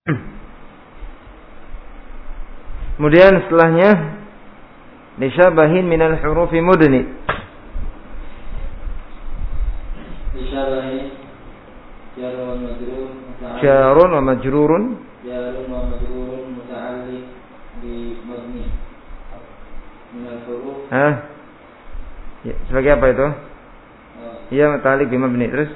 Kemudian setelahnya lisyabahin minal hurufi mudni. Lisyabahin jarun wa majrurun muta'alliq bi mabni minal huruf. Ya, sebagai apa itu? Iya, muta'alliq bi mabni. Terus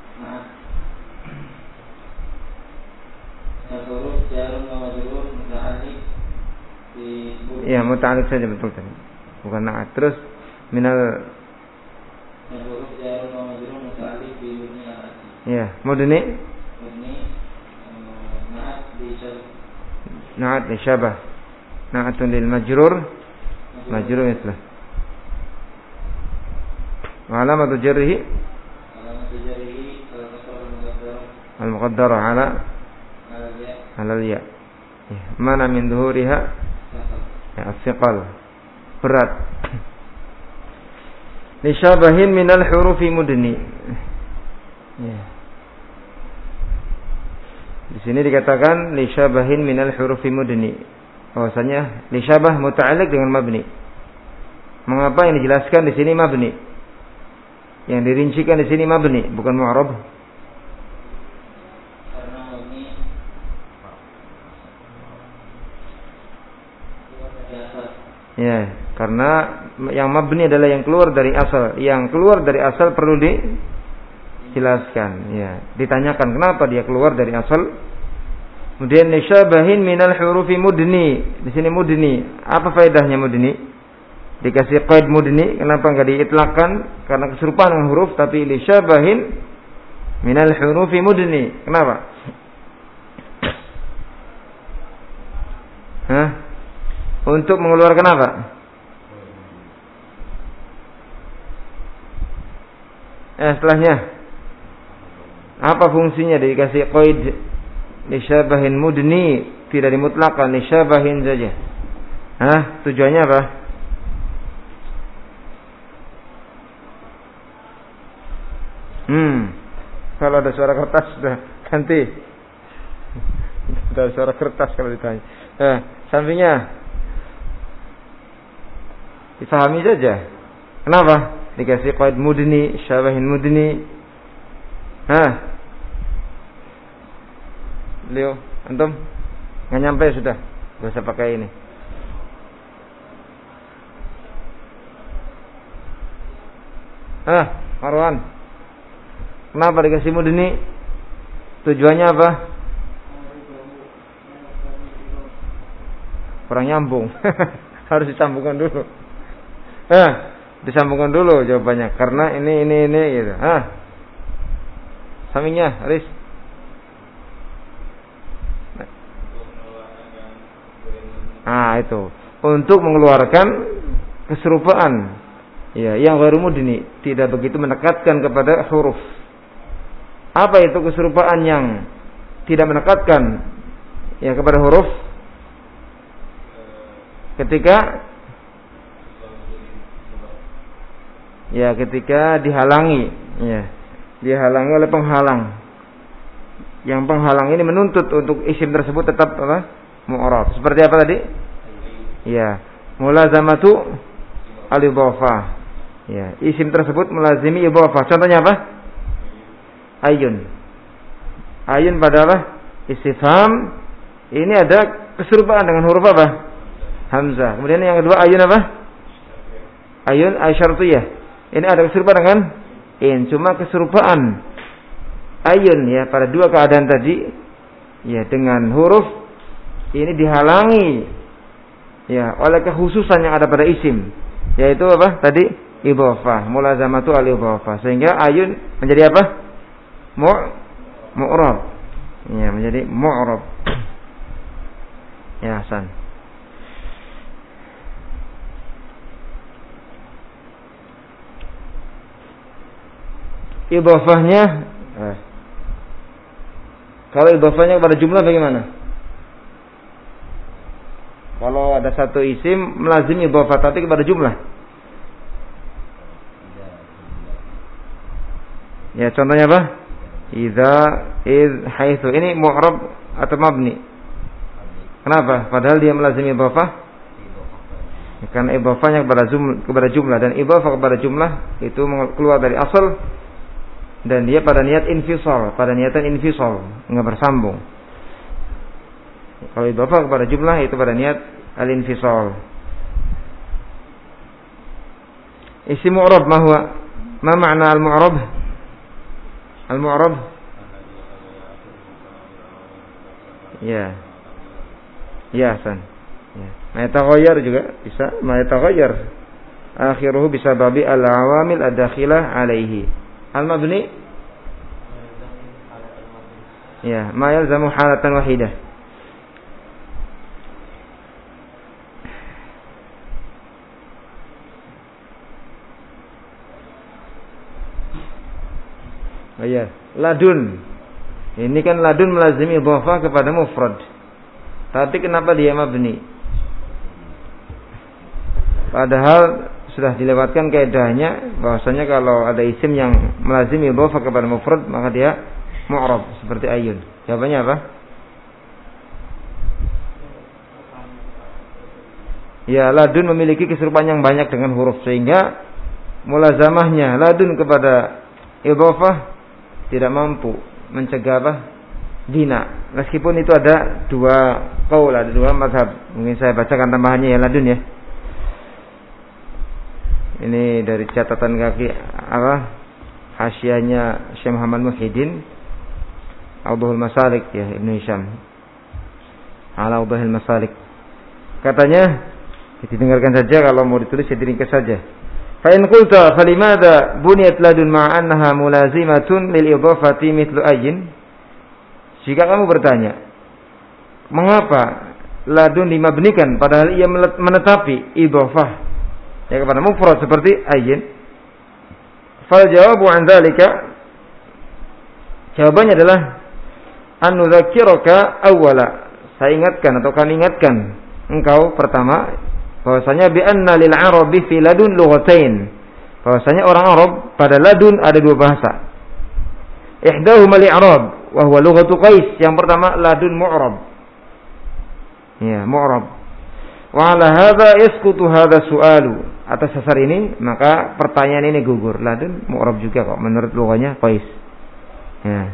huruf jarun wa majrur muta'alliq bi ya, muta'alliq saja betul tadi. Bukan na'at. Terus minal huruf jarun wa majrur muta'alliq bi mabni. Ya, mudni na'at li syabah. Na'atun lil majrur mislah. Wa alamatu jarrihi al-muqaddara ala al-ya. Mana min dhuhuriha ya as-siqal, berat. Li syabahin minal hurufi mudni. Ya. Di sini dikatakan lisyabahin minal hurufi mudni. Bahwasanya lisyabah muta'alliq dengan mabni. Mengapa yang dijelaskan di sini mabni? Yang dirincikan di sini mabni, bukan mu'rab? Karena mabni ya, karena yang mabni adalah yang keluar dari asal. Yang keluar dari asal perlu dijelaskan, ya, ditanyakan kenapa dia keluar dari asal. Kemudian lisyabahin minal hurufi mudni. Di sini mudni, apa faedahnya mudni? Dikasih qaid mudni, kenapa enggak diitlaqkan? Karena keserupaan dengan huruf, tapi lisyabahin minal hurufi mudni. Kenapa? Untuk mengeluarkan apa? Setelahnya apa fungsinya dikasih qaid lisyabahin mudni, tidak dimutlakkan, lisyabahin saja. Tujuannya apa? Kalau ada suara kertas sudah ganti. Ada suara kertas kalau ditanya. Sampingnya difahami saja. Kenapa dikasih qaid mudni, syabahin mudni? Leo, antum nggak nyampe sudah, gak usah pakai ini. Marwan, kenapa dikasih mudni? Tujuannya apa? Kurang nyambung. Harus disambungkan dulu. Disambungkan dulu jawabannya. Karena ini gitu. Sampingnya, Aris. Itu untuk mengeluarkan keserupaan, ya, yang ghairu mudni, tidak begitu menekatkan kepada huruf. Apa itu keserupaan yang tidak menekatkan ya kepada huruf? Ketika dihalangi, ya, dihalangi oleh penghalang. Yang penghalang ini menuntut untuk isim tersebut tetap mu'rab. Seperti apa tadi? Ya, mulazamatu al-idhafah. Ya, isim tersebut melazimi idhafah. Contohnya apa? Ayun. Ayun pada apa? Istifham. Ini ada keserupaan dengan huruf apa? Hamzah. Kemudian yang kedua ayun apa? Ayun asyartiyah. Ini ada keserupaan dengan in. Cuma keserupaan ayun ya pada dua keadaan tadi ya dengan huruf ini dihalangi ya oleh kekhususan yang ada pada isim, yaitu apa? Tadi idhafah, mulazamatu al-idhafah. Sehingga ayun menjadi apa? Mu'rab. Ya, menjadi mu'rab. Ya, Hasan. Idhafahnya kalau idhafahnya kepada jumlah bagaimana? Kalau ada satu isim melazimi idhafah tapi kepada jumlah. Ya, contohnya apa? Idza, id, haitsu. Ini mu'rab atau mabni? Kenapa? Padahal dia melazimi idhofah. Karena idhofahnya kepada jumlah, dan idhofah kepada jumlah itu keluar dari asal, dan dia pada niat infisal, pada niatan infisal, enggak bersambung. Kalau idhofah kepada jumlah itu pada niat al-infisal. Isim mu'rab ma huwa? Ma ma'na al-mu'rab? Al-mu'rab? Ya. Ya, Hasan. Ya. Ma yataghayyar juga bisa, ma yataghayyar akhiruhu bisa babi al-awamil ad-dakhilah alaihi. Al-mabni? Ya, ma yalzamu halatan wahidah. Oh ya, ladun. Ini kan ladun melazimi idhofah kepada mufrad. Tapi kenapa dia mabni? Padahal sudah dilewatkan kaidahnya bahwasanya kalau ada isim yang melazimi idhofah kepada mufrad maka dia mu'rab seperti ayun. Jawabannya apa? Ya, ladun memiliki keserupaan yang banyak dengan huruf sehingga mulazamahnya ladun kepada idhofah tidak mampu mencegah bina. Meskipun itu ada dua qaul, ada dua mazhab. Mungkin saya bacakan tambahannya ya ladun ya. Ini dari catatan kaki hasyiahnya Syekh Muhammad Muhyiddin Awdhul Masalik ya, Ibnu Hisham. Ala Awdhul Masalik. Katanya didengarkan saja, kalau mau ditulis ya diringkas saja. Fa in qulta falimada buniyat ladun ma'a annaha mulazimatun lil idhafati mithlu ayyin? Jika kamu bertanya, mengapa ladun dimabnikan padahal ia menetapi idhafah ya kepada mufrad seperti ayyin? Fal jawabu an dzalika, jawabannya adalah an nudzakkiruka awwala, saya ingatkan atau kami ingatkan engkau pertama bahwasanya bi anna lil arabi fi ladun lughatain, bahwasanya orang Arab pada ladun ada dua bahasa. Ihdahuma li'arab wa huwa lughatu Qais, yang pertama ladun mu'rab. Ya, mu'rab. Wa ala hadza yasqutu hadza su'alu, atas dasar ini maka pertanyaan ini gugur. Ladun mu'rab juga kok menurut lughahnya Qais. Ya.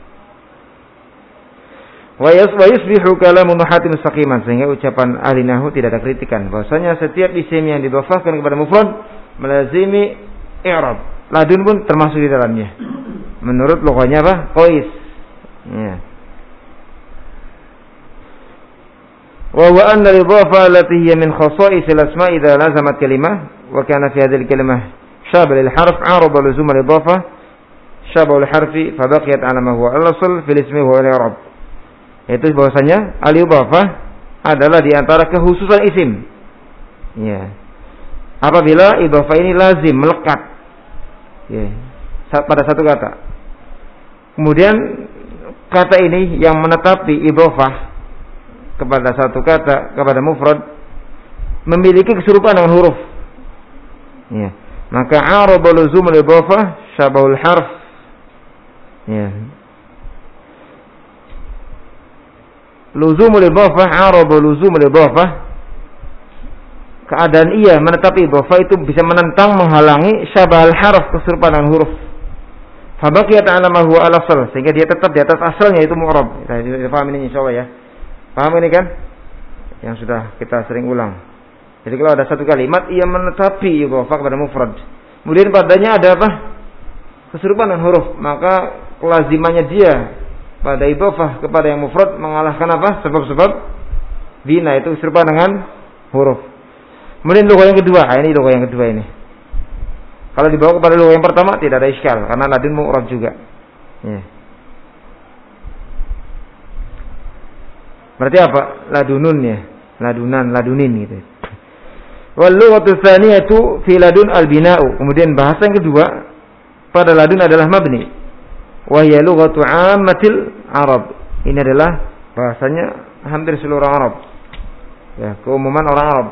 Wa yusbihu kalamun hatim mustaqiman, sehingga ucapan ahli nahwu tidak ada kritikan bahwasanya setiap isim yang didhofahkan kepada mufrad melazimi i'rab. Ladun pun termasuk di dalamnya. Menurut lughahnya apa? Qais. Ya. Wa huwa anna al-idhafa allati hiya min khasa'is al-asma' idza lazamat kalimah wa kana fi hadhihi al-kalimah shabah lil harf 'arada luzum al-idhafa shabah al-harfi fa baqiyat 'ala ma huwa al-asl fil ismi wa al-i'rab. Itu bahwasanya al-idhafah adalah di antara kekhususan isim. Ya. Apabila idhafah ini lazim, melekat. Ya. Pada satu kata. Kemudian kata ini yang menetapi idhafah kepada satu kata, kepada mufrad, memiliki keserupaan dengan huruf. Ya. Maka araba luzum al-idhafah syabahul harf. Ya. Luzumul idhafah, araba luzumul idhafah, keadaan ia menetapi idhafah itu bisa menentang, menghalangi syabahal harf, keserupaan dengan huruf. Fa baqiyat 'ala ma huwa al-asl, sehingga dia tetap di atas asalnya, itu mu'rab. Kita paham ini insyaallah ya. Paham ini kan? Yang sudah kita sering ulang. Jadi kalau ada satu kalimat ia menetapi idhafah kepada mufrad, kemudian padanya ada apa? Keserupaan dengan huruf, maka kelazimannya dia pada idhafah kepada yang mufrad mengalahkan apa? Sebab-sebab bina, itu serupa dengan huruf. Kemudian lugah yang kedua, ini lugah yang kedua ini. Kalau dibawa kepada lugah yang pertama tidak ada iskal karena ladun mu'rab juga. Ya. Berarti apa? Ladunun ya. Ladunan, ladunin gitu. Wal lughatu tsaniyatu fi ladun al-bina'u. Kemudian bahasa yang kedua pada ladun adalah mabni. Wahya lughatu 'ammatil Arab. Ini adalah bahasanya hampir seluruh orang Arab. Ya, keumuman orang Arab.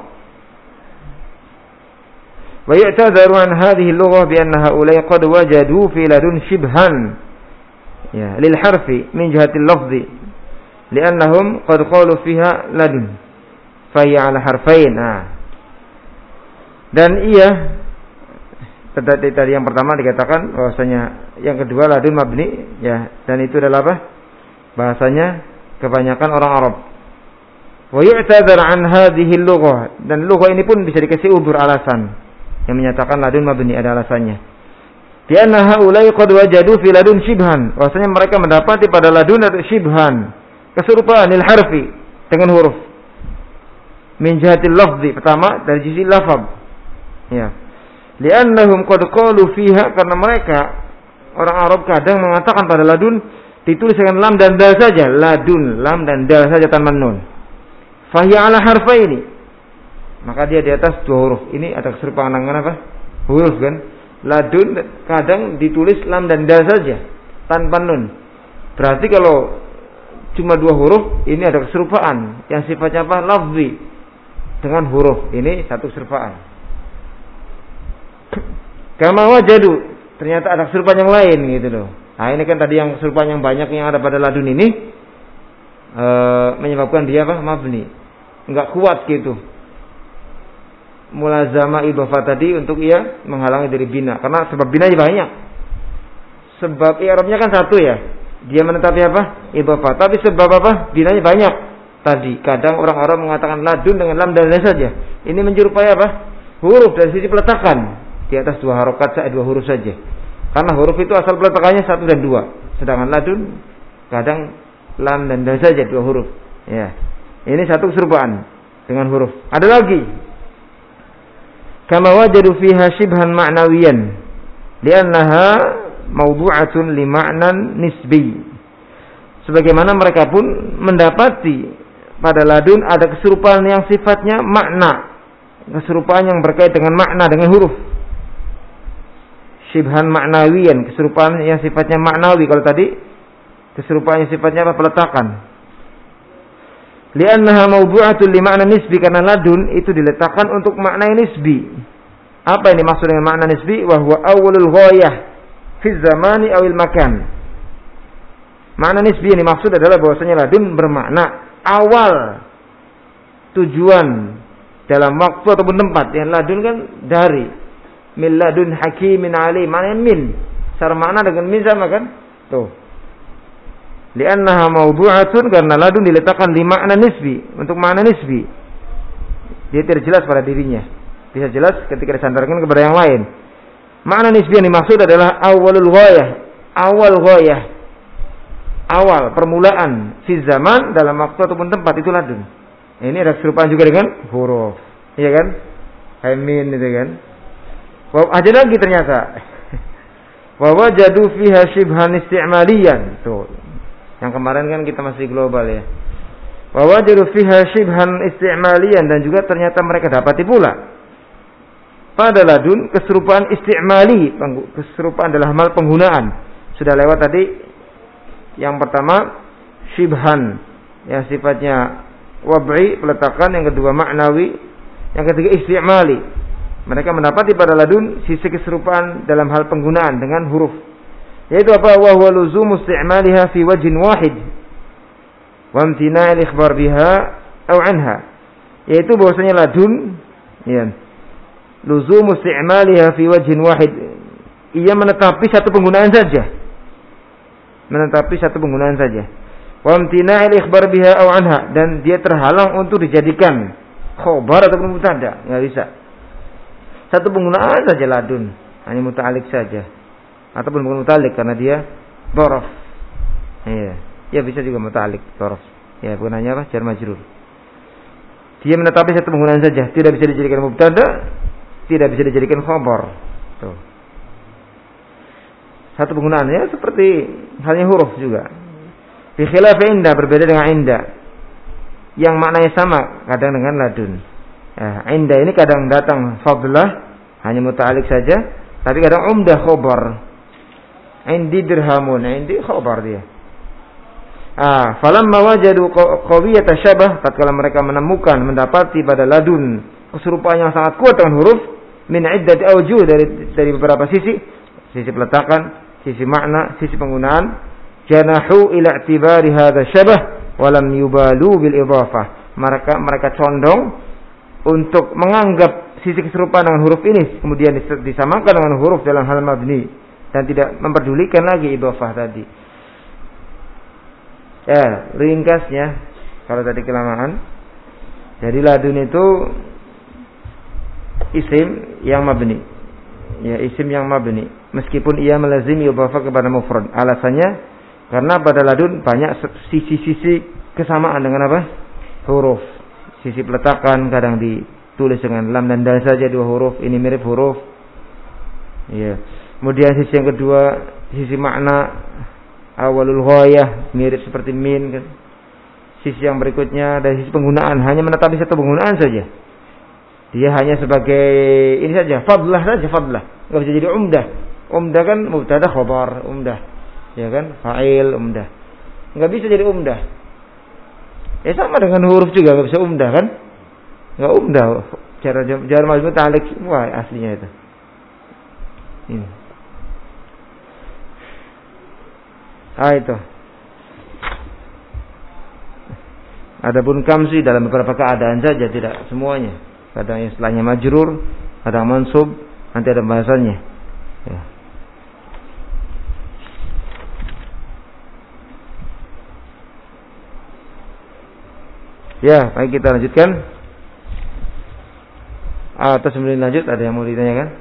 Wa yu'tadharu an hadhihi al-lughah bi anna haula'i qad wajadu fi ladun shibhan ya lil harfi min jihati al-lafzi li'annahum qad qalu fiha ladun fa hiya 'ala harfain. Nah. Dan iya tadi yang pertama dikatakan bahwasanya yang kedua ladun mabni ya, dan itu adalah apa? Bahasanya kebanyakan orang Arab. Wa yu'tadzar an hadhihi al-lughah, dan lughah ini pun bisa dikasih udzur alasan yang menyatakan ladun mabni, ada alasannya. Di anna haula'i qad wajadu fi ladun shibhan, bahwasanya mereka mendapati pada ladun atau shibhan, keserupaan lil harfi dengan huruf. Min jihatil lafzi, pertama dari sisi lafaz. Ya. Li'annahum qad qalu fiha, karena mereka orang Arab kadang mengatakan pada ladun ditulis dengan lam dan dal saja, ladun, lam dan dal saja tanpa nun. Fahiya 'ala harfaini, maka dia di atas dua huruf. Ini ada keserupaan dengan apa? Huruf kan? Ladun kadang ditulis lam dan dal saja tanpa nun. Berarti kalau cuma dua huruf, ini ada keserupaan yang sifatnya apa? Lafzi dengan huruf. Ini satu keserupaan. Kama wajadu, ternyata ada keserupaan yang lain gitu loh. Nah, ini kan tadi yang keserupaan yang banyak yang ada pada ladun ini menyebabkan dia apa? Mabni. Enggak kuat gitu. Mulazamah idhofah tadi untuk ia menghalangi dari bina, karena sebab binanya banyak. Sebab i'rabnya kan satu ya. Dia menetapi apa? Idhofah. Tapi sebab apa? Binanya banyak. Tadi kadang orang-orang mengatakan ladun dengan lam dan dal saja. Ini menyerupai apa? Huruf dari sisi peletakan di atas dua harokat, dua huruf saja. Karena huruf itu asal peletakannya satu dan dua. Sedangkan ladun kadang lam dan dal saja, dua huruf. Ya. Ini satu keserupaan dengan huruf. Ada lagi. Kama wajadu fiha shibhan ma'nawiyan li'annaha mawdu'atun li ma'nan nisbi. Sebagaimana mereka pun mendapati pada ladun ada keserupaan yang sifatnya makna. Keserupaan yang berkait dengan makna, dengan huruf. Shibhan ma'nawiyan, keserupaan yang sifatnya maknawi. Kalau tadi keserupaan yang sifatnya apa? Peletakan. Li'annaha mawdu'atun li ma'na nisbi, karena ladun itu diletakkan untuk makna nisbi. Apa ini maksud dengan makna nisbi? Wa huwa awwalul ghayah fi zamani awil makan. Makna nisbi yang dimaksud adalah bahwasanya ladun bermakna awal tujuan dalam waktu ataupun tempat. Yang ladun kan dari min ladun hakimin alim, maknanya min. Secara makna dengan min sama kan? Tuh. Li'annaha mawdu'atun, karena ladun diletakkan di makna nisbi, untuk makna nisbi. Dia tidak jelas pada dirinya. Bisa jelas ketika disandarkan kepada yang lain. Makna nisbi yang dimaksud adalah awalul ghayah, awal ghayah, awal permulaan fi zaman, dalam waktu ataupun tempat, itu ladun. Ini ada keserupaan juga dengan huruf. Iya kan? Amin itu kan. Ada lagi ternyata. Wa wajadu fiha shibhan isti'maliyan. Tuh. Yang kemarin kan kita masih global ya. Wa wajadu fiha shibhan isti'maliyan, dan juga ternyata mereka dapati pula pada ladun keserupaan isti'mali, keserupaan dalam hal penggunaan. Sudah lewat tadi yang pertama shibhan yang sifatnya wab'i, peletakan, yang kedua maknawi, yang ketiga isti'mali. Mereka mendapati pada ladun sisi keserupaan dalam hal penggunaan dengan huruf. Yaitu apa? Wa huwa luzumu isti'maliha fi wajhin wahid wa imtina'il ikhbar biha aw anha. Yaitu bahwasanya ladun ya, luzumu isti'maliha fi wajhin wahid, ia menetapi satu penggunaan saja. Menetapi satu penggunaan saja. Wa imtina'il ikhbar biha aw anha, dan dia terhalang untuk dijadikan khabar ataupun mubtada, enggak bisa. Satu penggunaan saja ladun, hanya muta'alliq saja. Ataupun bukan muta'alliq karena dia dhorof. Iya. Ya bisa juga muta'alliq dhorof. Ya, bukan hanya apa? Jar majrur. Dia menetapi satu penggunaan saja, tidak bisa dijadikan mubtada, tidak bisa dijadikan khabar. Tuh. Satu penggunaannya seperti halnya huruf juga. Bi khilaf inda, berbeda dengan inda. Yang maknanya sama kadang dengan ladun. Ya, inda ini kadang datang fadlah, hanya muta'alliq saja, tapi kadang umdah khabar. Indi dirhamun, indi khabar dia. Falamma wajadu qawiyata syabah, tatkala mereka menemukan, mendapati pada ladun keserupaan yang sangat kuat dengan huruf, min iddati awjuh, dari beberapa sisi peletakan, sisi makna, sisi penggunaan, janahu ila i'tibari hadza syabah walam yubalu bil idhafah. Mereka condong untuk menganggap sisi keserupaan dengan huruf ini kemudian disamakan dengan huruf dalam hal mabni dan tidak memperdulikan lagi idhafah tadi. Ya, ringkasnya kalau tadi kelamaan. Jadi ladun itu isim yang mabni. Ya, isim yang mabni meskipun ia melazimi idhafah kepada mufrad. Alasannya karena pada ladun banyak sisi-sisi kesamaan dengan apa? Huruf. Sisi peletakan kadang ditulis dengan lam dan dal saja dua huruf, ini mirip huruf. Ya. Kemudian sisi yang kedua, sisi makna awalul ghayah mirip seperti min kan. Sisi yang berikutnya dari sisi penggunaan hanya menetapi satu penggunaan saja. Dia hanya sebagai ini saja, fadlah saja, fadlah. Enggak bisa jadi umdah. Umdah kan mubtada khabar, umdah. Ya kan? Fa'il, umdah. Enggak bisa jadi umdah. Ya sama dengan huruf juga enggak bisa umdah kan? Enggak umdah. Cara jar majrur ta'alluq wah aslinya itu. Ini. Itu. Adapun kamsi dalam beberapa keadaan saja, tidak semuanya. Kadang yang setelahnya majrur, kadang mansub, nanti ada bahasannya. Ya. Ya, baik kita lanjutkan. Atau sebelum lanjut ada yang mau ditanyakan?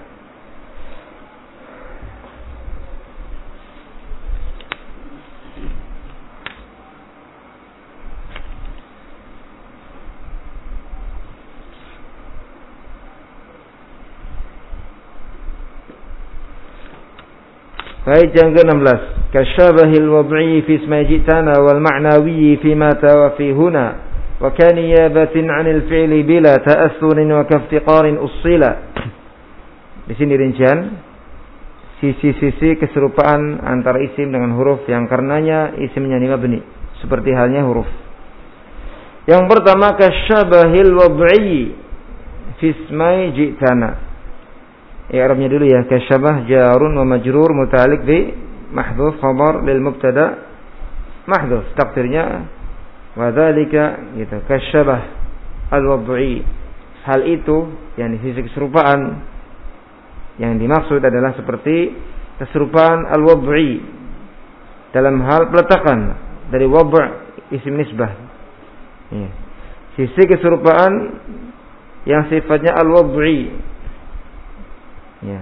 Baik, yang ke-16. Kasyabahil wad'i fi ismi jitana wal ma'nawi fi ma tawafi huna wa kaniyabatin 'anil fi'li bila ta'assurin wa kaftiqarin ussila. Di sini rincian sisi-sisi keserupaan antara isim dengan huruf yang karenanya isimnya mabni, seperti halnya huruf. Yang pertama kasyabahil wad'i fi ismi jitana. I'rabnya dulu ya, kasyabah jarun wa majrur muta'alliq bi mahdhuf khabar lil mubtada mahdhuf, takdirnya wa dzalika gitu. Kasyabah al-wad'i, hal itu yang sisi keserupaan yang dimaksud adalah seperti keserupaan al-wad'i dalam hal peletakan dari wad' isim nisbah. Ya. Sisi keserupaan yang sifatnya al-wad'i. Ya.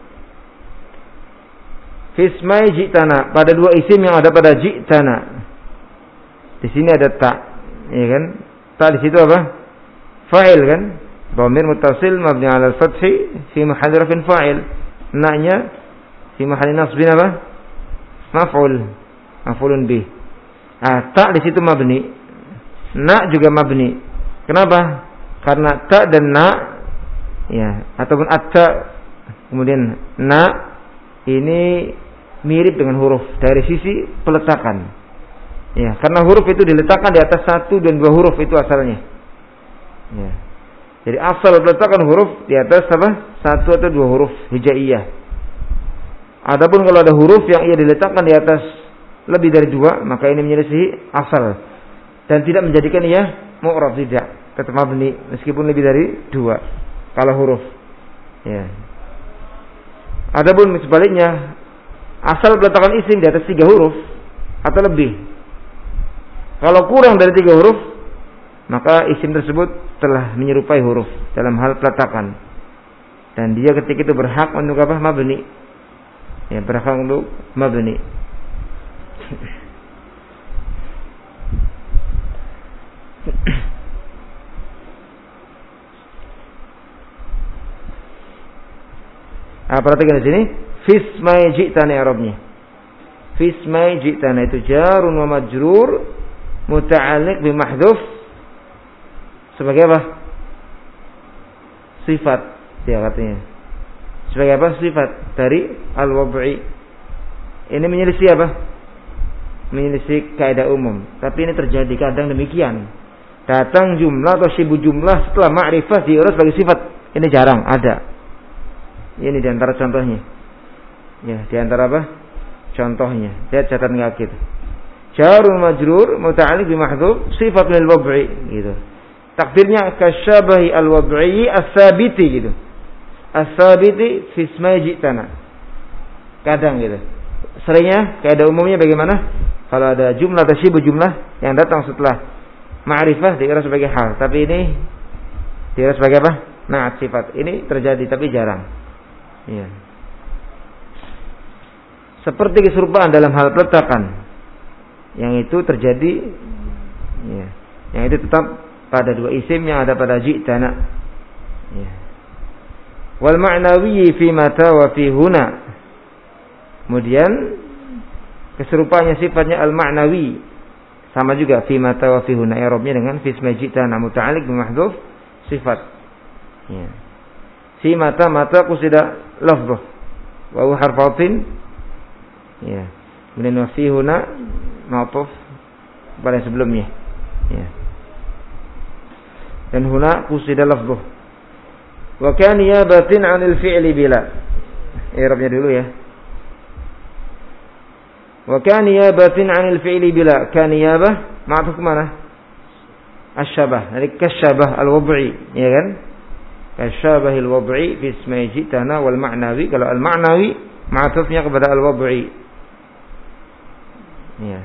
Fismai jitana, pada dua isim yang ada pada jitana. Di sini ada ta, ya kan? Ta di situ apa? Fa'il kan? Dhamir muttasil mabni 'ala al-fathi fi mahalli raf'in fa'il. Na-nya fi mahalli nasbin apa? Maf'ulun bih. Ta di situ mabni. Na juga mabni. Kenapa? Karena ta dan na ya, ataupun at-ta kemudian na ini mirip dengan huruf dari sisi peletakan. Ya, karena huruf itu diletakkan di atas satu dan dua huruf itu asalnya. Ya. Jadi asal peletakan huruf di atas apa? Satu atau dua huruf hijaiyah. Adapun kalau ada huruf yang ia diletakkan di atas lebih dari dua, maka ini menyelisih asal dan tidak menjadikan ia mu'rab, tidak, tetap mabni meskipun lebih dari dua kalau huruf. Ya. Adapun sebaliknya, asal peletakan isim di atas 3 huruf atau lebih. Kalau kurang dari 3 huruf, maka isim tersebut telah menyerupai huruf dalam hal peletakan. Dan dia ketika itu berhak untuk apa? Mabni. Ya, berhak untuk mabni. Perhatikan di sini, fismai ji'tana i'rabnya. Fismai ji'tana itu jarun wa majrur muta'alliq bi mahdhuf sebagai apa? Sifat, dia katanya. Sebagai apa? Sifat dari al-wad'i. Ini menyelisih apa? Menyelisih kaidah umum. Tapi ini terjadi kadang demikian. Datang jumlah atau syibu jumlah setelah ma'rifah diurus sebagai sifat. Ini jarang ada. Ini diantara contohnya. Ya, diantara apa? Contohnya. Lihat catatan kaki itu. Jarun majrur muta'alliq bi mahdhuf sifat lil wad'i gitu. Takdirnya kasyabahi al-wad'i as-sabiti gitu. As-sabiti fi ismi ji'tana. Kadang gitu. Seringnya kaidah umumnya bagaimana? Kalau ada jumlah tasyibuh jumlah yang datang setelah ma'rifah dikira sebagai hal, tapi ini dikira sebagai apa? Na'at sifat. Ini terjadi tapi jarang. Iya. Seperti keserupaan dalam hal peletakan. Yang itu terjadi ya. Yang itu tetap pada dua isim yang ada pada ji'tana. Ya. Wal ma'nawi fi mata wa fi huna. Kemudian keserupaannya sifatnya al-ma'nawi sama juga fi mata wa fi huna, i'rabnya dengan fi ismi ji'tana muta'alliq bi mahdhuf sifat. Ya. Fi mata qusida lafdhuh wa huwa harfatin. Ya. Kemudian wa fi huna ma'tuf pada sebelumnya. Ya. Dan huna qusida lafdhuh. Wa kan yabatin 'anil fi'li bila. I'rabnya dulu ya. Wa kan yabatin 'anil fi'li bila. Kan yabah ma'tuf mana? Asy-syabah. Dari kasyabah al-wad'i, ya kan? Kasyabah al-wad'i fi ismi ji'tana wal ma'nawi. Kalau al-ma'nawi ma'tufnya kepada al-wad'i. Ya.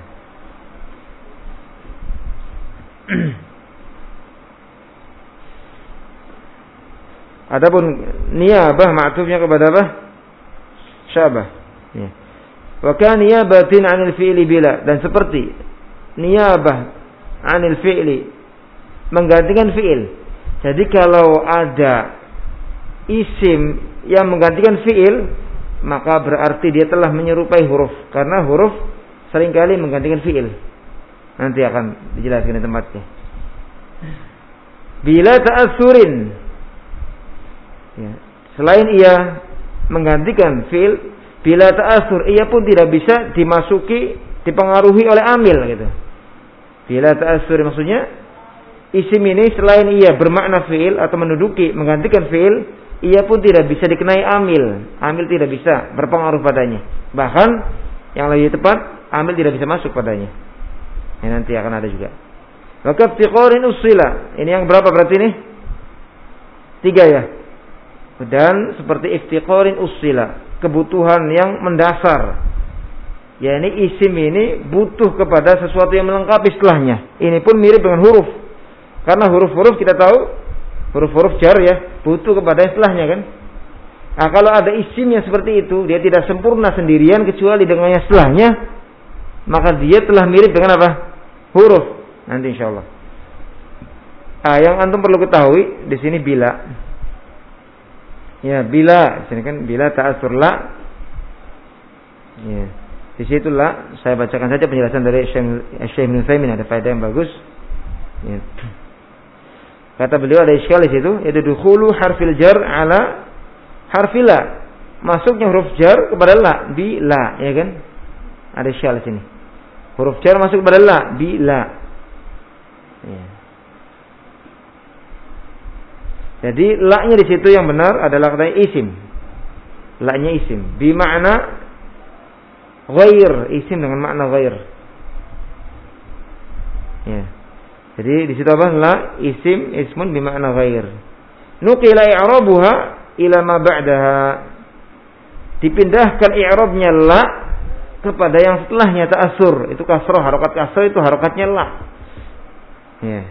Adapun niyabah ma'tufnya kepada apa? Syabah. Ya. Wa kan niyabatin 'anil fi'li bila, dan seperti niyabah 'anil fi'li menggantikan fi'il. Jadi kalau ada isim yang menggantikan fi'il, maka berarti dia telah menyerupai huruf, karena huruf seringkali menggantikan fi'il. Nanti akan dijelaskan di tempatnya. Bila ta'assurin, ya. Selain ia menggantikan fi'il, bila ta'assur, ia pun tidak bisa dipengaruhi oleh amil gitu. Bila ta'assur maksudnya isim ini selain ia bermakna fi'il atau menduduki menggantikan fi'il, ia pun tidak bisa dikenai amil. Amil tidak bisa berpengaruh padanya. Bahkan yang lebih tepat, amil tidak bisa masuk padanya. Yang nanti akan ada juga. Maka iftiqarin usila. Ini yang berapa berarti ini? 3 ya. Dan seperti iftiqarin usila, kebutuhan yang mendasar. Ya, ini isim ini butuh kepada sesuatu yang melengkapi setelahnya. Ini pun mirip dengan huruf. Karena huruf-huruf kita tahu, huruf-huruf jar ya, butuh kepada setelahnya kan. Nah, kalau ada isim yang seperti itu, dia tidak sempurna sendirian kecuali dengannya setelahnya, maka dia telah mirip dengan apa? Huruf. Nanti insyaallah. Yang antum perlu ketahui di sini bila. Ya, bila. Di sini kan bila ta'assur la. Ya. Di situ la, saya bacakan saja penjelasan dari Syekh Ibnu Utsaimin, ada faedah yang bagus. Ya. Kata beliau ada iskal di situ, yaitu dukhulu harfil jar ala harfil la. Masuknya huruf jar kepada la, bi la, ya kan? Ada iskal di sini. Huruf jar masuk kepada la, bi la. Ya. Jadi la-nya di situ yang benar adalah kata isim. La-nya isim, bi makna ghair, isim dengan makna ghair. Ya. Jadi di situ apa? La isim ismun bi makna ghair. Nuqila i'rabuha ila ma ba'daha. Dipindahkan i'rabnya la kepada yang setelahnya ta'assur. Itu kasrah, harokat kasrah itu harokatnya la. Ya.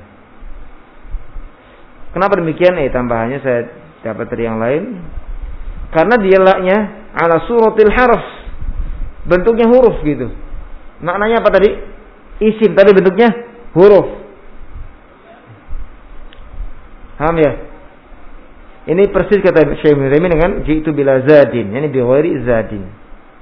Kenapa demikian? Tambahannya saya dapat dari yang lain. Karena dia la-nya ala suratil harf. Bentuknya huruf gitu. Maknanya apa tadi? Isim, tapi bentuknya huruf. Paham ya? Ini persis kata Syekh Ibnu Utsaimin dengan ji'tu bila zadin, yani bi ghairi zadin.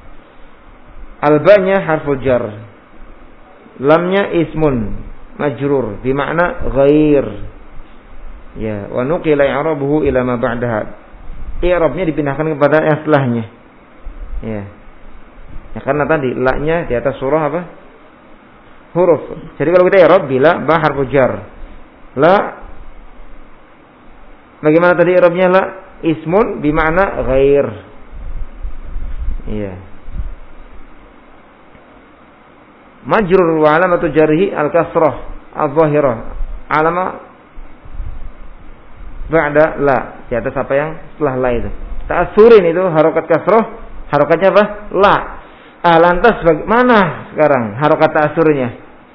Albanya harful jar. Lamnya ismun majrur bi makna ghair. Ya, wa nuqila i'rabuhu ila ma ba'daha. I'rabnya dipindahkan kepada yang setelahnya. Ya. Ya karena tadi la-nya di atas surah apa? Huruf. Jadi kalau kita i'rab bila ba harfu jar. La bagaimana tadi i'rabnya la? Ismun bi makna ghair. Iya. majrur wa alamatu jarhi al-kasrah adh-dhahirah alama ba'da la, di atas apa yang setelah la itu. Ta'assurin itu harokat kasrah, harokatnya apa? La. Lantas bagaimana sekarang harokat ta'assurnya?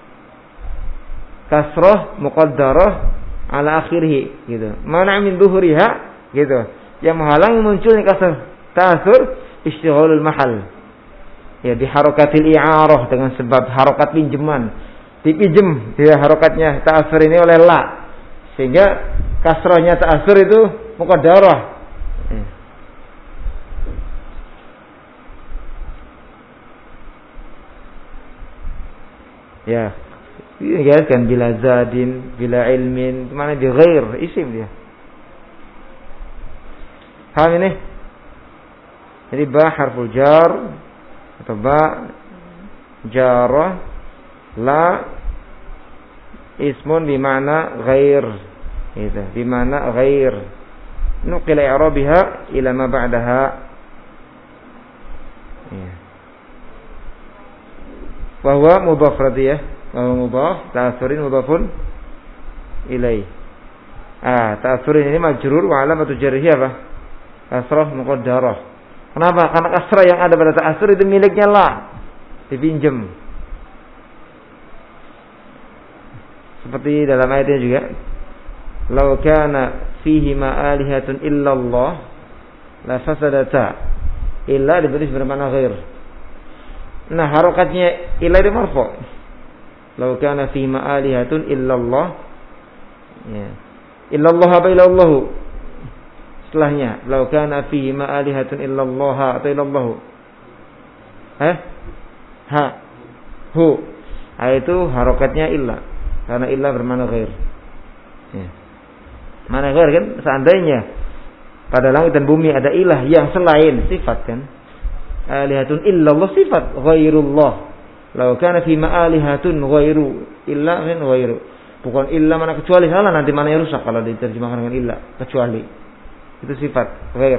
Kasrah muqaddarah ala akhirih gitu. Mana min dhuhuriha gitu. Yang menghalangi munculnya kasrah ta'assur istighalul mahal. Ya di harokatil i'arah dengan sebab harokat pinjaman. Dipinjem dia harokatnya ta'assur ini oleh la. Sehingga kasrahnya ta'assur itu muqaddarah. Ya. Ya kan bila zadin, bila ilmin, mana di ghair isim dia. Paham ini? Jadi ba harful jar atau ba jarah, la ismun bima'na ghair. Itu, bima'na ghair. Nuqila i'rabiha ila ma ba'daha. Ya. Bahwa mudhaf radiyah, bahwa mudhaf, ta'asurin mudhafun ilaih. Ta'asurin ini majrur wa alamatu jarhi apa? Kasrah muqaddarah. Kenapa? Karena kasrah yang ada pada ta'asur itu miliknya la, dipinjam. Seperti dalam ayatnya juga, "Lau kana fihi ma alihatun illallah la fasadata." Illa diberi bermakna ghair. Nah, harokatnya illa itu marfu'. Lau kana fihi ma alihatun illallah. Ya. Illallah apa illallahu? Setelahnya, lau kana fihi ma alihatun illallah atau illallahu. Hu. Itu harokatnya illa. Karena illa bermakna ghair. Ya. Mana ghair kan? Seandainya pada langit dan bumi ada ilah yang selain sifat kan? Alihatun illallah sifat ghairullah. Lau kana fi ma'alihatun ghairu illa min ghairu. Bukan illa mana kecuali, salah nanti mana yang rusak kalau diterjemahkan dengan illa, kecuali. Itu sifat ghair.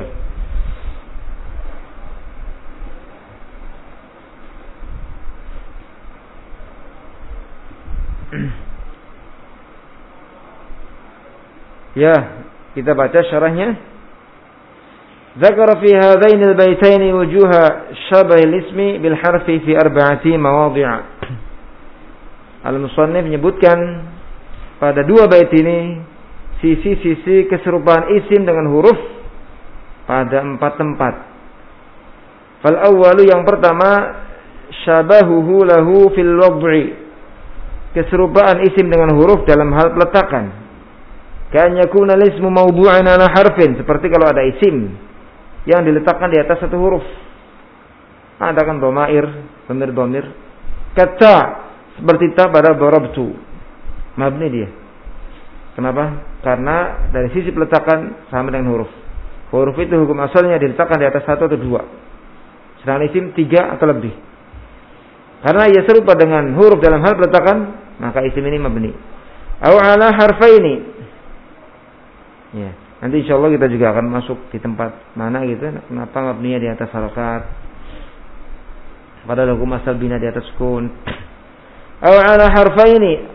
Ya, kita baca syarahnya. Zakara fi hadainil baitaini wujuha syabahil ismi bil harfi fi arba'ati mawadhi'a. Al-musannif menyebutkan pada dua bait ini sisi-sisi keserupaan isim dengan huruf pada 4 tempat. Fal awwalu, yang pertama, syabahuhu lahu fil wad'i. Keserupaan isim dengan huruf dalam hal peletakan. Kan yakuna ismu mawdu'an ala harfin, seperti kalau ada isim yang diletakkan di atas satu huruf. Ada kan dhamair, dhamir. Kata seperti ta pada darabtu. Mabni dia. Kenapa? Karena dari sisi peletakan sama dengan huruf. Huruf itu hukum asalnya diletakkan di atas 1 atau 2. Sedangkan isim 3 atau lebih. Karena ia serupa dengan huruf dalam hal peletakan, maka isim ini mabni. Aw ala harfaini. Ya. Nanti insyaallah kita juga akan masuk di tempat mana gitu. Kenapa mabninya di atas harakat? Padahal hukum asal bina di atas sukun. Aw ala harfaini,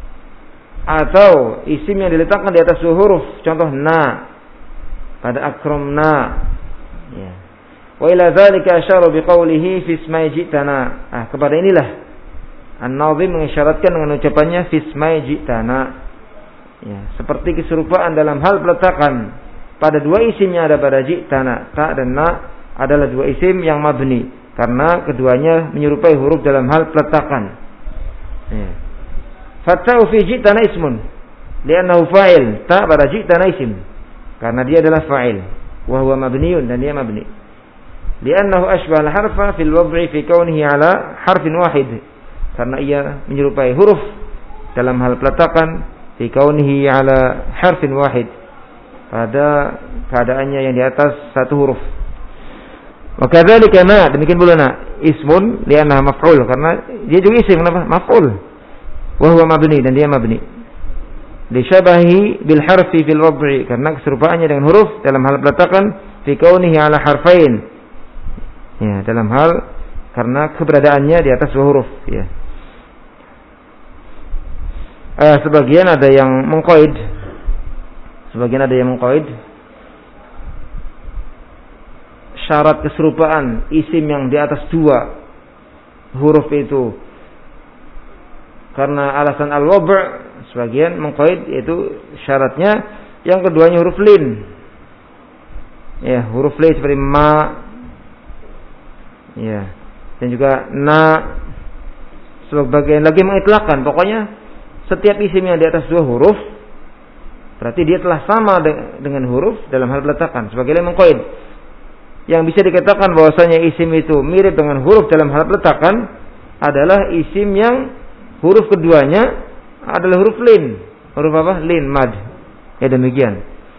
atau isim yang diletakkan di atas 2 huruf. Contoh na pada akramna. Ya. Wa ila dzalika asyara biqaulihi fi ismai jitana. Kepada inilah An-Nazim mengisyaratkan dengan ucapannya fi ismai jitana. Ya, seperti keserupaan dalam hal peletakan pada 2 isim yang ada pada jitana. Ta dan na adalah 2 isim yang mabni karena keduanya menyerupai huruf dalam hal peletakan. Ya. Fata'u fi jitana ismun li'annahu fa'il. Ta pada jitana isim karena dia adalah fa'il. Wa huwa mabniun, dan dia mabni. Li'annahu ashbah al-harfa fil wad'i fi kaunihi ala harfin wahid. Karena ia menyerupai huruf dalam hal peletakan fi kaunihi ala harfin wahid, pada keadaannya yang di atas 1 huruf. Wa kadzalika na, demikian pula na, ismun li'annaha maf'ul, karena dia juga isim. Kenapa? Maf'ul. Wa huwa mabni, dan dia mabni. Li syabahi bil harfi fil wad'i, karena keserupaannya dengan huruf dalam hal peletakan fi kaunihi ala harfain. Ya, dalam hal karena keberadaannya di atas 2 huruf, ya. Sebagian ada yang mengqaid. Syarat keserupaan isim yang di atas 2 huruf itu karena alasan al-wab', sebagian mengqaid yaitu syaratnya yang keduanya huruf lin. Ya, huruf lin seperti ma. Ya. Dan juga na. Sebagian lagi mengitlaqkan, pokoknya setiap isim yang di atas 2 huruf berarti dia telah sama dengan huruf dalam hal peletakan. Sebagian mengqaid. Yang bisa dikatakan bahwasanya isim itu mirip dengan huruf dalam hal peletakan adalah isim yang huruf keduanya adalah huruf lin. Huruf apa? Lin, mad. Ya demikian.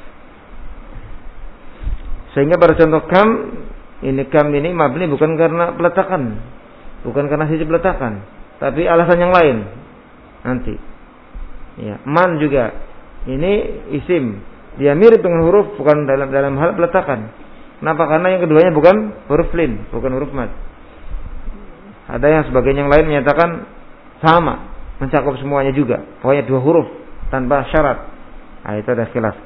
Sehingga pada contoh kam ini mabni bukan karena peletakan. Bukan karena sisi peletakan, tapi alasan yang lain. Nanti. Ya, man juga. Ini isim. Dia mirip dengan huruf bukan dalam hal peletakan. Kenapa? Karena yang keduanya bukan huruf lin, bukan huruf mad. Ada yang sebagian yang lain menyatakan sama, mencakup semuanya juga. Pokoknya 2 huruf tanpa syarat. Nah, itu ada khilaf.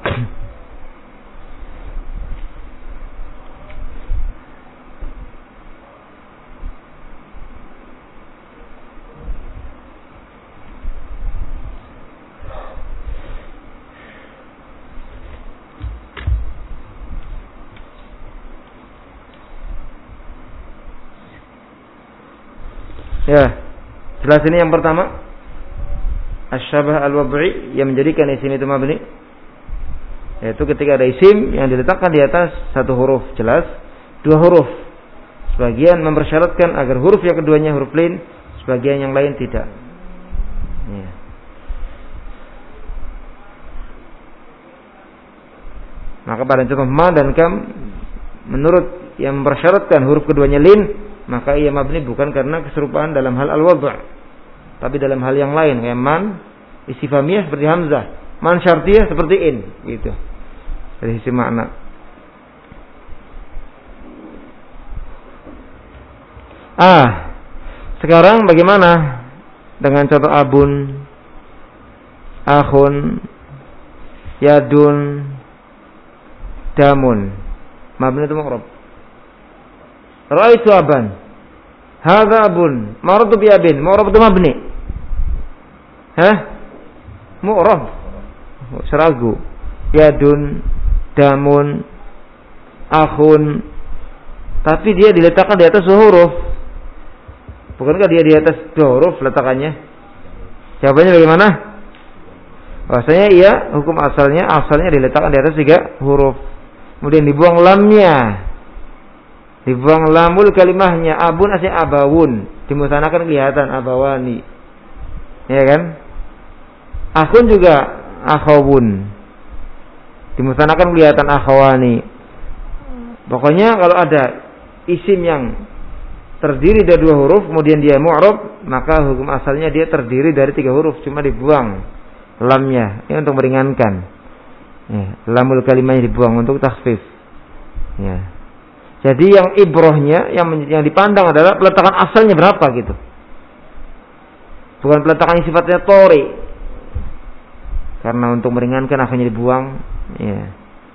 Ya, jelas ini yang pertama asy-syabah al-wad'i yang menjadikan isim itu mabni, yaitu ketika ada isim yang diletakkan di atas 1 huruf jelas 2 huruf. Sebagian mempersyaratkan agar huruf yang keduanya huruf lin, sebagian yang lain tidak. Ya. Maka pada contoh ma dan kam menurut yang mempersyaratkan huruf keduanya lin, maka ia mabni bukan karena keserupaan dalam hal al-wad', tapi dalam hal yang lain. Kayak man istifhamiyah seperti hamzah, man syartiyah seperti in, gitu. Dari sisi makna. Sekarang bagaimana dengan contoh abun, akhun, yadun, damun? Mabni itu mu'rab. Ra'aitu aban, hadza abun, marartu bi abin. Mu'rab itu mabni. Mu'rab. Seragu. Yadun, damun, akhun. Tapi dia diletakkan di atas 2 huruf. Bukankah dia di atas 2 huruf letakannya? Jawabannya bagaimana? Bahasanya iya, hukum asalnya diletakkan di atas 3 huruf. Kemudian dibuang lamnya. Dibuang lamul kalimahnya. Abun aslinya abawun. Dimusanakan kelihatan abawani. Ya kan? Akhun juga akhawun. Dimusanakan kelihatan akhawani. Pokoknya kalau ada isim yang terdiri dari 2 huruf kemudian dia mu'rab, maka hukum asalnya dia terdiri dari 3 huruf, cuma dibuang lamnya. Ini untuk meringankan. Ya, lamul kalimahnya dibuang untuk takhfif. Ya. Jadi yang ibrohnya, yang dipandang adalah peletakan asalnya berapa gitu. Bukan peletakan yang sifatnya tori. Karena untuk meringankan akhirnya dibuang. Ya.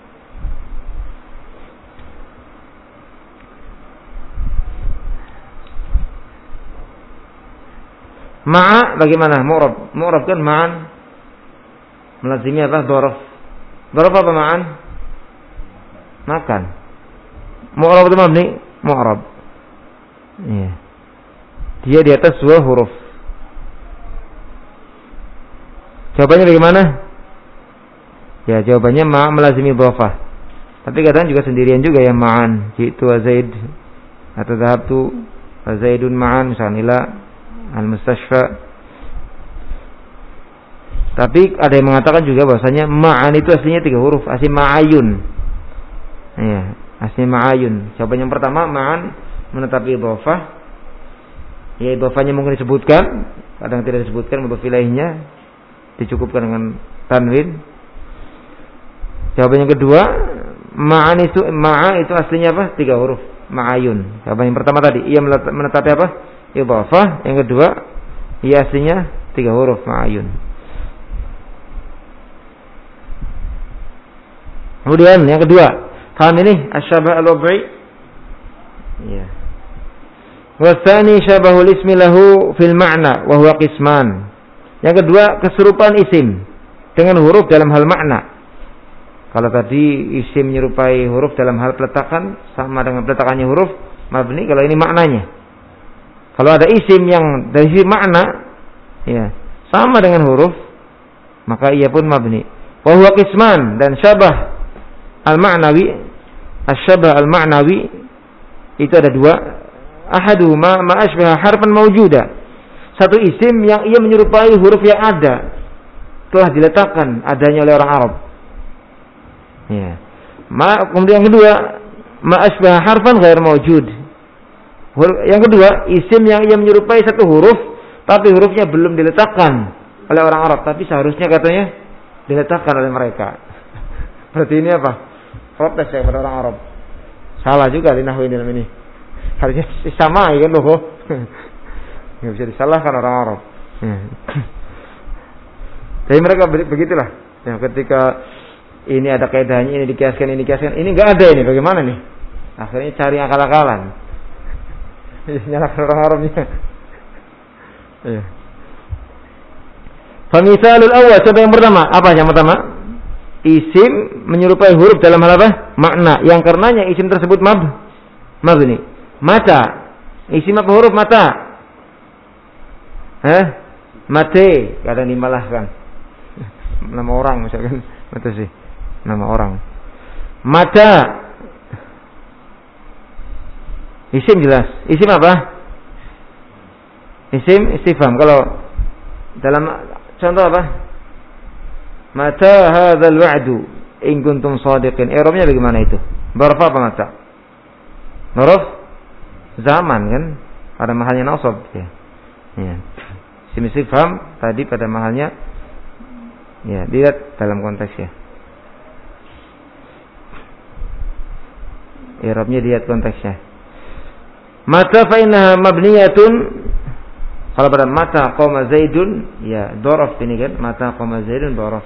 Ma'a bagaimana? Mu'rab. Mu'rab kan ma'an. Melazimi apa? Dhorof. Dhorof apa ma'an? Makan. Mu'rab itu mabni, mu'rab. Iya. Dia di atas 2 huruf. Jawabannya bagaimana? Ya, jawabannya ma' melazimi dhofah. Tapi kadang juga sendirian juga ya ma'an. Jitu wa zaid atau dhahabtu wa zaidun ma'an, misalnya ila al-mustashfa. Tapi ada yang mengatakan juga bahwasanya ma'an itu aslinya 3 huruf, asli ma'ayun. Iya. Asli ma'ayun. Jawaban yang pertama ma'an menetapi idhofah. Ya idhofahnya mungkin disebutkan, kadang tidak disebutkan mudhof ilaihnya, dicukupkan dengan tanwin. Jawaban yang kedua, ma'a itu aslinya apa? 3 huruf, ma'ayun. Jawaban yang pertama tadi, ia menetapi apa? Idhofah. Yang kedua, ia aslinya 3 huruf, ma'ayun. Kemudian yang kedua, paham ini asyabah al-wad'i? Ya. Wasani syabahul ismi lahu fil ma'na wa huwa qisman. Yang kedua, keserupan isim dengan huruf dalam hal makna. Kalau tadi isim menyerupai huruf dalam hal peletakan sama dengan peletakannya huruf mabni, kalau ini maknanya. Kalau ada isim yang dari sisi makna ya, sama dengan huruf, maka ia pun mabni. Wa huwa qisman, dan syabah al-ma'nawi, asy-syabah al-ma'nawi itu ada dua. Ahaduhuma ma asbaha harfan mawjuda. Satu isim yang ia menyerupai huruf yang ada, telah diletakkan adanya oleh orang Arab. Ya. Kemudian yang kedua, ma asbaha harfan ghair mawjud. Yang kedua, isim yang ia menyerupai satu huruf tapi hurufnya belum diletakkan oleh orang Arab, tapi seharusnya katanya diletakkan oleh mereka. Berarti ini apa? Protes ya kepada orang Arab. Salah juga di nahwu ini. Harusnya sama kan loh. Enggak bisa disalahkan orang Arab. Tapi mereka begitulah. Ya, ketika ini ada kaidahnya, ini dikiaskan, ini enggak ada ini. Bagaimana nih? Akhirnya cari akal-akalan. Nyalakan orang Arabnya. Iya. Famisalul awal, contoh yang pertama. Apa yang pertama? Isim menyerupai huruf dalam hal apa? Makna. Yang karenanya isim tersebut mabni. Mata. Isim apa huruf mata? Mate. Kadang dimalahkan. Nama orang misalkan. Mata sih. Nama orang. Mata. Isim jelas. Isim apa? Isim istifham. Kalau dalam contoh apa? Mata hadzal wa'du in kuntum shadiqin. I'rabnya bagaimana itu? Dzarf apa mata? Dzarf zaman kan? Pada mahalnya nasab ya. Ya. Isim istifham tadi pada mahalnya ya, dilihat dalam konteksnya. I'rabnya dilihat konteksnya. Mata fa innaha mabniyatun. Kalau pada mata qama zaidun ya dzaraf ini kan, mata qama zaidun dzaraf.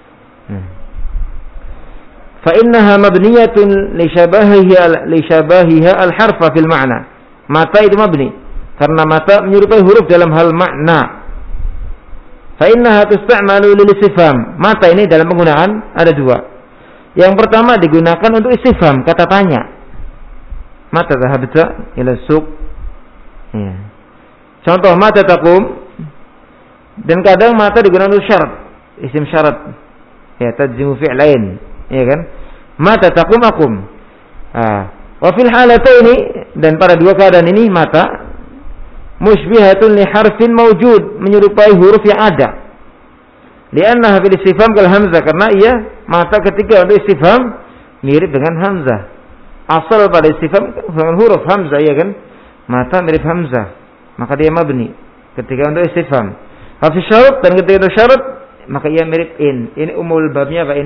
Fa innaha mabniyatun li shabahiha al-harfa fil ma'na. Mata itu mabni karena mata menyerupai huruf dalam hal makna. Fa innaha tusta'malu lil istifham. Mata ini dalam penggunaan ada dua. Yang pertama digunakan untuk istifham, kata tanya. Mata dhahabta ila suq. Ya. Contoh mata taqum. Dan kadang mata digunakan untuk syarat, isim syarat. Ya, tajzimu fi'lain, ya kan? Mata taqum aqum. Wa fil halataini, dan pada dua keadaan ini mata musybihatun li harfin mawjud, menyerupai huruf yang ada. Li'annaha fil istifham kal hamzah, karena ia mata ketika untuk istifham mirip dengan hamzah. Asal pada istifham dengan huruf hamzah, ya kan? Mata mirip hamzah, maka dia mabni ketika untuk istifham. Fa fi syarat, dan ketika untuk syarat maka ia mirip in. Ini umul babnya apa in?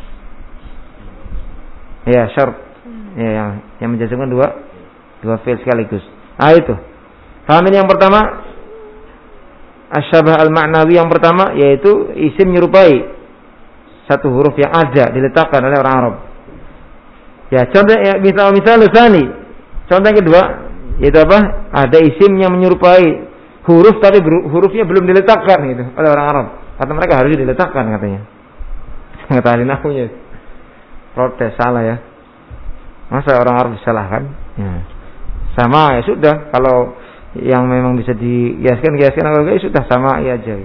Ya, syarat. Ya, yang menjazmkan dua fi'il sekaligus. Itu. Paham ini yang pertama? Asyabah al-ma'nawi yang pertama yaitu isim menyerupai satu huruf yang ada diletakkan oleh orang Arab. Ya, contoh ya, misal tsani. Contoh yang kedua yaitu apa? Ada isim yang menyerupai huruf tapi hurufnya belum diletakkan gitu oleh orang Arab. Kata mereka harus diletakkan katanya. Kata ahli nahwunya. Protes, salah ya. Masa orang Arab disalahkan? Ya. Sama ya sudah, kalau yang memang bisa dihiaskan kalau enggak sudah sama ya aja.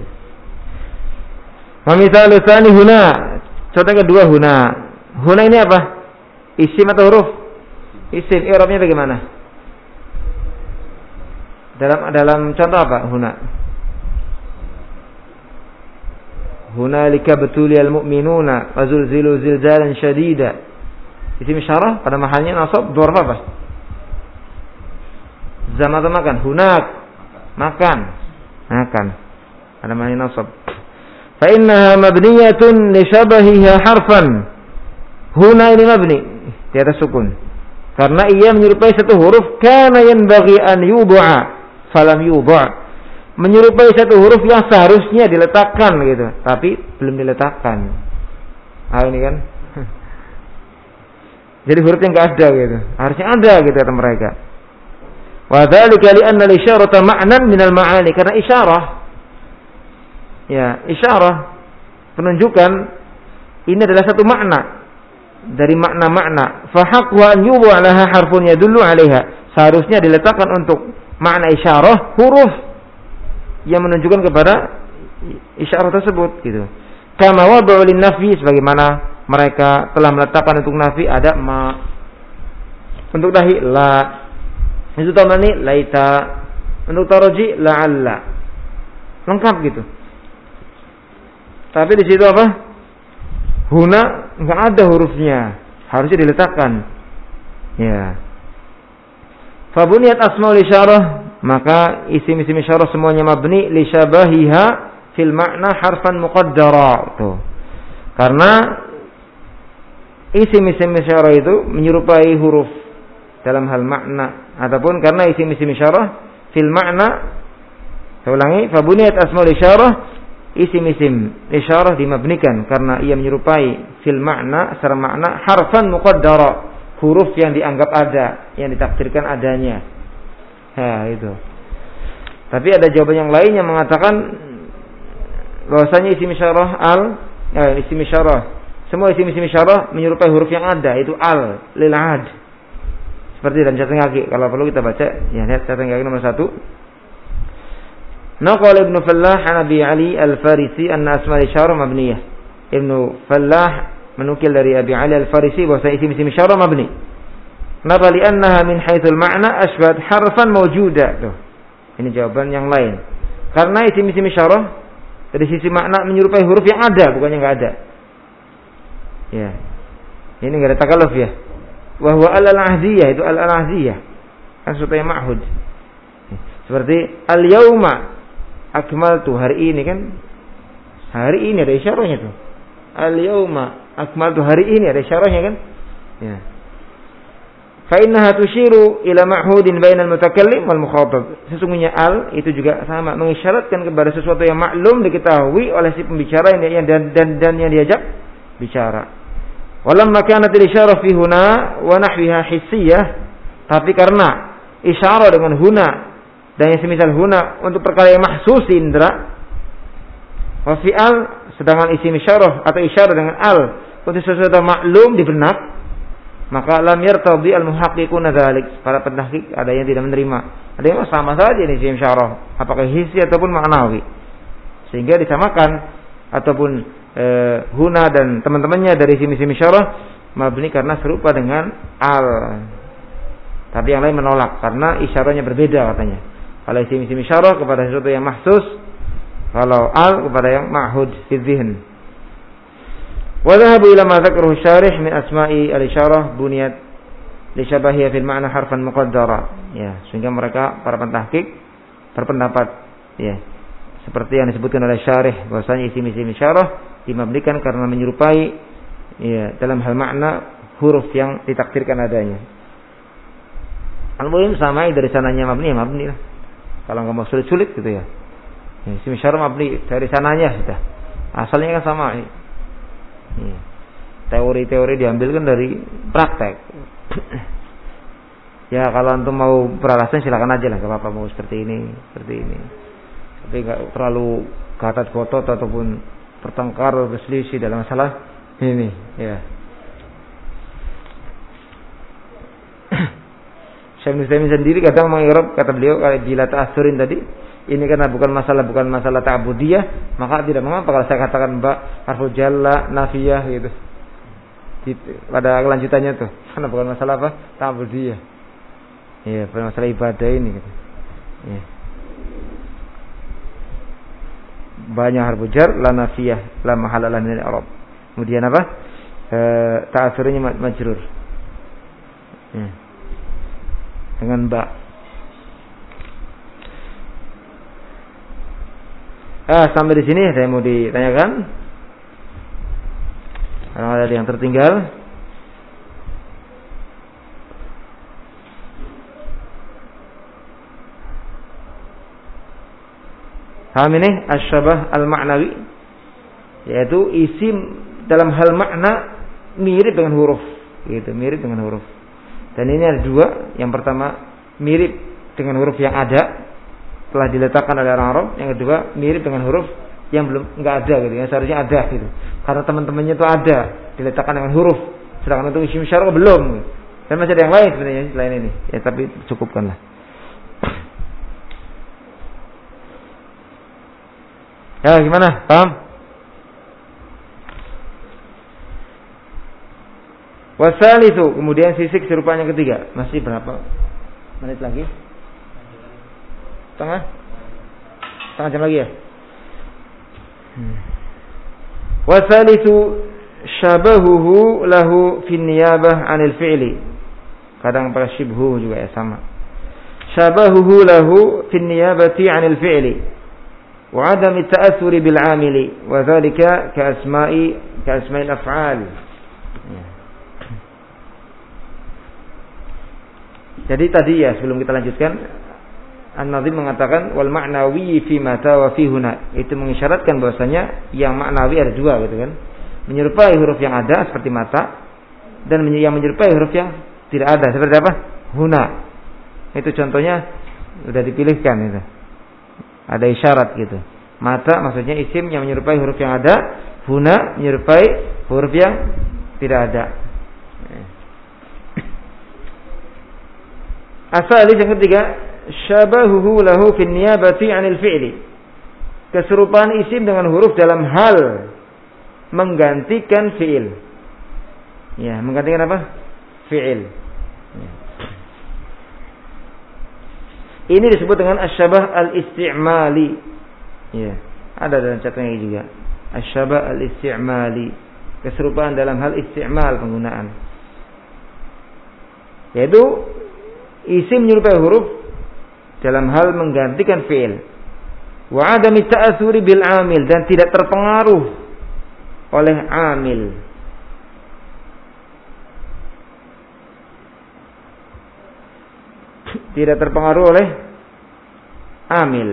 Wa misalu tsani huna. Contoh kedua huna. Huna ini apa? Isim atau huruf? Isim. I'rabnya bagaimana? Dalam contoh apa huna? Hunalika batuliyal mu'minuna wa zulzilu zilzalan syadida. Isim isyarah pada mahalnya nasab dzarf apa? Zama atau makan? Hunak. Makan. Pada mahalnya nasab. Fa innaha mabniyatun li shabahiha harfan. Huna ini mabni di atas sukun. Karena ia menyerupai satu huruf kana yanbaghi an yud'a falam yudha'. Menyerupai satu huruf yang seharusnya diletakkan gitu, tapi belum diletakkan. Ini kan Jadi huruf yang enggak ada gitu. Harusnya ada gitu kata mereka. Wa dzalika li anna al-isyarata ma'nan min al-ma'ani, karena isyarah penunjukan ini adalah satu makna dari makna-makna. Fa haqqu an yubu 'alaha harfun yadullu 'alaiha. Seharusnya diletakkan untuk makna isyarah huruf yang menunjukkan kepada isyarah tersebut gitu. Kama wada'u lin-nafyi, sebagaimana mereka telah meletakkan untuk nafi ada ma, untuk nahi la, untuk tamani laita, untuk taroji la'alla, lengkap gitu. Tapi di situ apa? Huna enggak ada hurufnya, harusnya diletakkan. Ya. Fa buniyat asmaul isyarah, maka isim-isim isyarah semuanya mabni li syabahiha fil ma'na harfan muqaddara. Tuh. Karena isim-isim isyarah itu menyerupai huruf dalam hal makna, ataupun karena isim-isim isyarah fil ma'na, saya ulangi, fa buniyat asmaul isyarah, isim-isim isyarah dimabnikan karena ia menyerupai fil makna secara makna harfan muqaddara, huruf yang dianggap ada, yang ditakdirkan adanya. Ya, itu. Tapi ada jawaban yang lain yang mengatakan bahwasanya isim isyarah isim isyarah, semua isim-isim isyarah menyerupai huruf yang ada, itu al lil ad. Seperti dalam catatan kaki, kalau perlu kita baca, ya lihat catatan kaki nomor 1. Naqal Ibnu Fallah an Abi Ali Al-Farisi anna asma al-isyarah mabniyah. Ibnu Fallah menukil dari Abi Ali Al-Farisi bahwa isim-isim isyarah mabni. Kenapa? Li'annaha min haitsul ma'na asbat harfan mawjuda. Tuh. Ini jawaban yang lain. Karena isim-isim isyarah dari sisi makna menyerupai huruf yang ada, bukannya enggak ada. Ya. Ini enggak ada takalluf ya. Wa huwa al-ahdiyah, itu al-ahdiyah. Kan sesuatu yang ma'hud. Seperti al-yauma akmaltu, hari ini kan. Hari ini ada isyarahnya tuh. Al-yauma akmaltu, hari ini ada isyarahnya kan? Ya. Fa innaha tusyiru ila ma'hudin bainal mutakallim wal mukhatab. Sesungguhnya al itu juga sama mengisyaratkan kepada sesuatu yang maklum diketahui oleh si pembicara dan yang diajak bicara. Walamma kanat al-isyarah fi huna wa nahwiha hissiyah, tapi karena isyarah dengan huna dan yang semisal huna untuk perkara yang mahsus indra, wa fi al, sedangkan isim isyarah atau isyarah dengan al untuk sesuatu maklum di benak, maka lam yartadi al-muhaqqiquna dzalik. Para pentahqiq ada yang tidak menerima. Ada yang sama saja ini isim isyarah, apakah hissi ataupun maknawi. Sehingga disamakan ataupun huna dan teman-temannya dari isim-isim isyarah mabni karena serupa dengan al. Tapi yang lain menolak karena isyarahnya berbeda katanya. Kalau isim-isim isyarah kepada sesuatu yang mahsus, kalau al kepada yang ma'hud fi dzihn. Wa dhahabu ila ma dzakarahu syarih min asma'i al-isyarah buniyat li syabahiha fil ma'na harfan muqaddara. Ya, sehingga mereka para pentahqiq berpendapat ya, seperti yang disebutkan oleh syarih bahwasanya isim-isim isyarah dimabnikan karena menyerupai ya, dalam hal makna huruf yang ditakdirkan adanya. Al-muhim sama dari sananya mabni lah. Kalau enggak mau sulit-sulit gitu ya. Isim isyarah mabni dari sananya sudah. Asalnya kan sama. Teori-teori diambilkan dari praktek. Ya kalau antum mau beralasan silakan aja lah, enggak apa-apa mau seperti ini. Tapi enggak terlalu gatot-gotot ataupun bertengkar atau berselisih dalam masalah ini ya. Syekh Muslimin sendiri kadang mengirob, kata beliau kalau bila ta'asurin tadi, ini karena bukan masalah ta'budiyah, maka tidak mengapa kalau saya katakan mbak harfu jalla nafiyah gitu. Pada kelanjutannya tuh, karena bukan masalah apa? Ta'budiyah. Iya, bukan masalah ibadah ini gitu. Iya. Banyak harfu jar la nafiyah la mahalla min al-i'rab. Kemudian apa? Ta'assurnya majrur. Ya. Dengan ba. Sampai di sini saya mau ditanyakan. Kalau ada yang tertinggal. Paham ini asyabah al-ma'nawi, yaitu isim dalam hal makna mirip dengan huruf gitu, mirip dengan huruf. Dan ini ada dua, yang pertama mirip dengan huruf yang ada telah diletakkan oleh orang Arab, yang kedua mirip dengan huruf yang belum nggak ada gitu, yang seharusnya ada gitu. Karena teman-temannya itu ada diletakkan dengan huruf, sedangkan untuk isim syarah belum. Dan masih ada yang lain sebenarnya selain ini. Ya tapi cukupkanlah. Ya gimana? Paham? Wasalisu, kemudian sisik serupa yang ketiga. Masih berapa menit lagi? Setengah jam lagi ya? Wasalisu syabahuhu lahu fin niyabah 'anil fi'li. Kadang pada syibhu juga ya sama. Syabahuhu lahu fin niyabati 'anil fi'li wa 'adam at-ta'athur bil 'amili wa dhalika ka asma'il af'al. Jadi tadi ya sebelum kita lanjutkan, An-Nazim mengatakan wal ma'nawi fi mata wa fi huna. Itu mengisyaratkan bahwasanya yang maknawi ada dua gitu kan. Menyerupai huruf yang ada seperti mata, dan yang menyerupai huruf yang tidak ada seperti apa? Huna. Itu contohnya sudah dipilihkan itu. Ada isyarat gitu. Mata maksudnya isim yang menyerupai huruf yang ada, huna menyerupai huruf yang tidak ada. Asal yang ketiga, syabahuhu lahu fin niyabati 'anil fi'li. Keserupaan isim dengan huruf dalam hal menggantikan fi'il. Ya, menggantikan apa? Fi'il. Ya. Ini disebut dengan asyabah al-isti'mali. Ya, ada dalam catatannya juga. Asyabah al-isti'mali. Keserupaan dalam hal isti'mal penggunaan. Yaitu isim menyerupai huruf dalam hal menggantikan fi'il. Wa 'adami ta'atsuri bil 'amil, dan tidak terpengaruh oleh amil. Tidak terpengaruh oleh amil.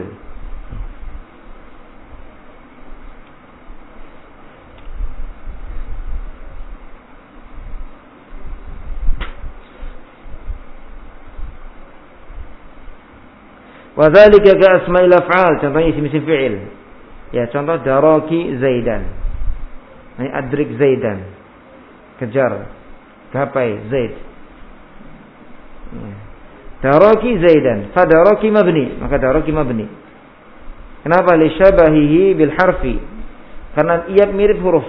Wa dzalika ka asma'il af'al, contohnya isim-isim fi'il. Ya, contoh daraki Zaidan. Ini adrik Zaidan. Kejar, gapai Zaid. Ya. Daraki Zaidan, fa daraki mabni, maka daraki mabni. Kenapa? Li syabahihi bil harfi. Karena ia mirip huruf.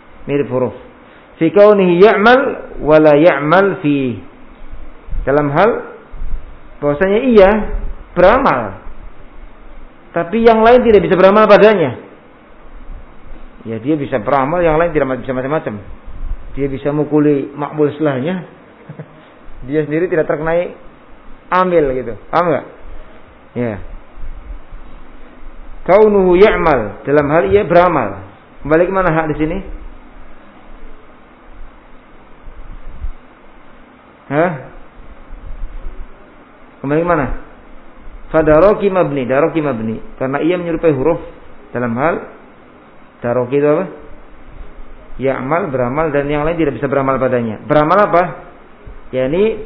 Fi kaunihi ya'mal wa la ya'mal fi. Dalam hal bahwasanya ia beramal, tapi yang lain tidak bisa beramal padanya. Ya, dia bisa beramal, yang lain tidak bisa macam-macam. Dia bisa mukuli makbul selahnya, dia sendiri tidak terkenai amil gitu. Paham enggak? Ya. Kaunuhu ya'mal, dalam hal ia beramal. Kembali ke mana hak di sini? Kembali ke mana? Fadaraki mabni, daraki mabni, karena ia menyerupai huruf dalam hal daraki itu apa? Ya'mal, beramal, dan yang lain tidak bisa beramal padanya. Beramal apa? Yani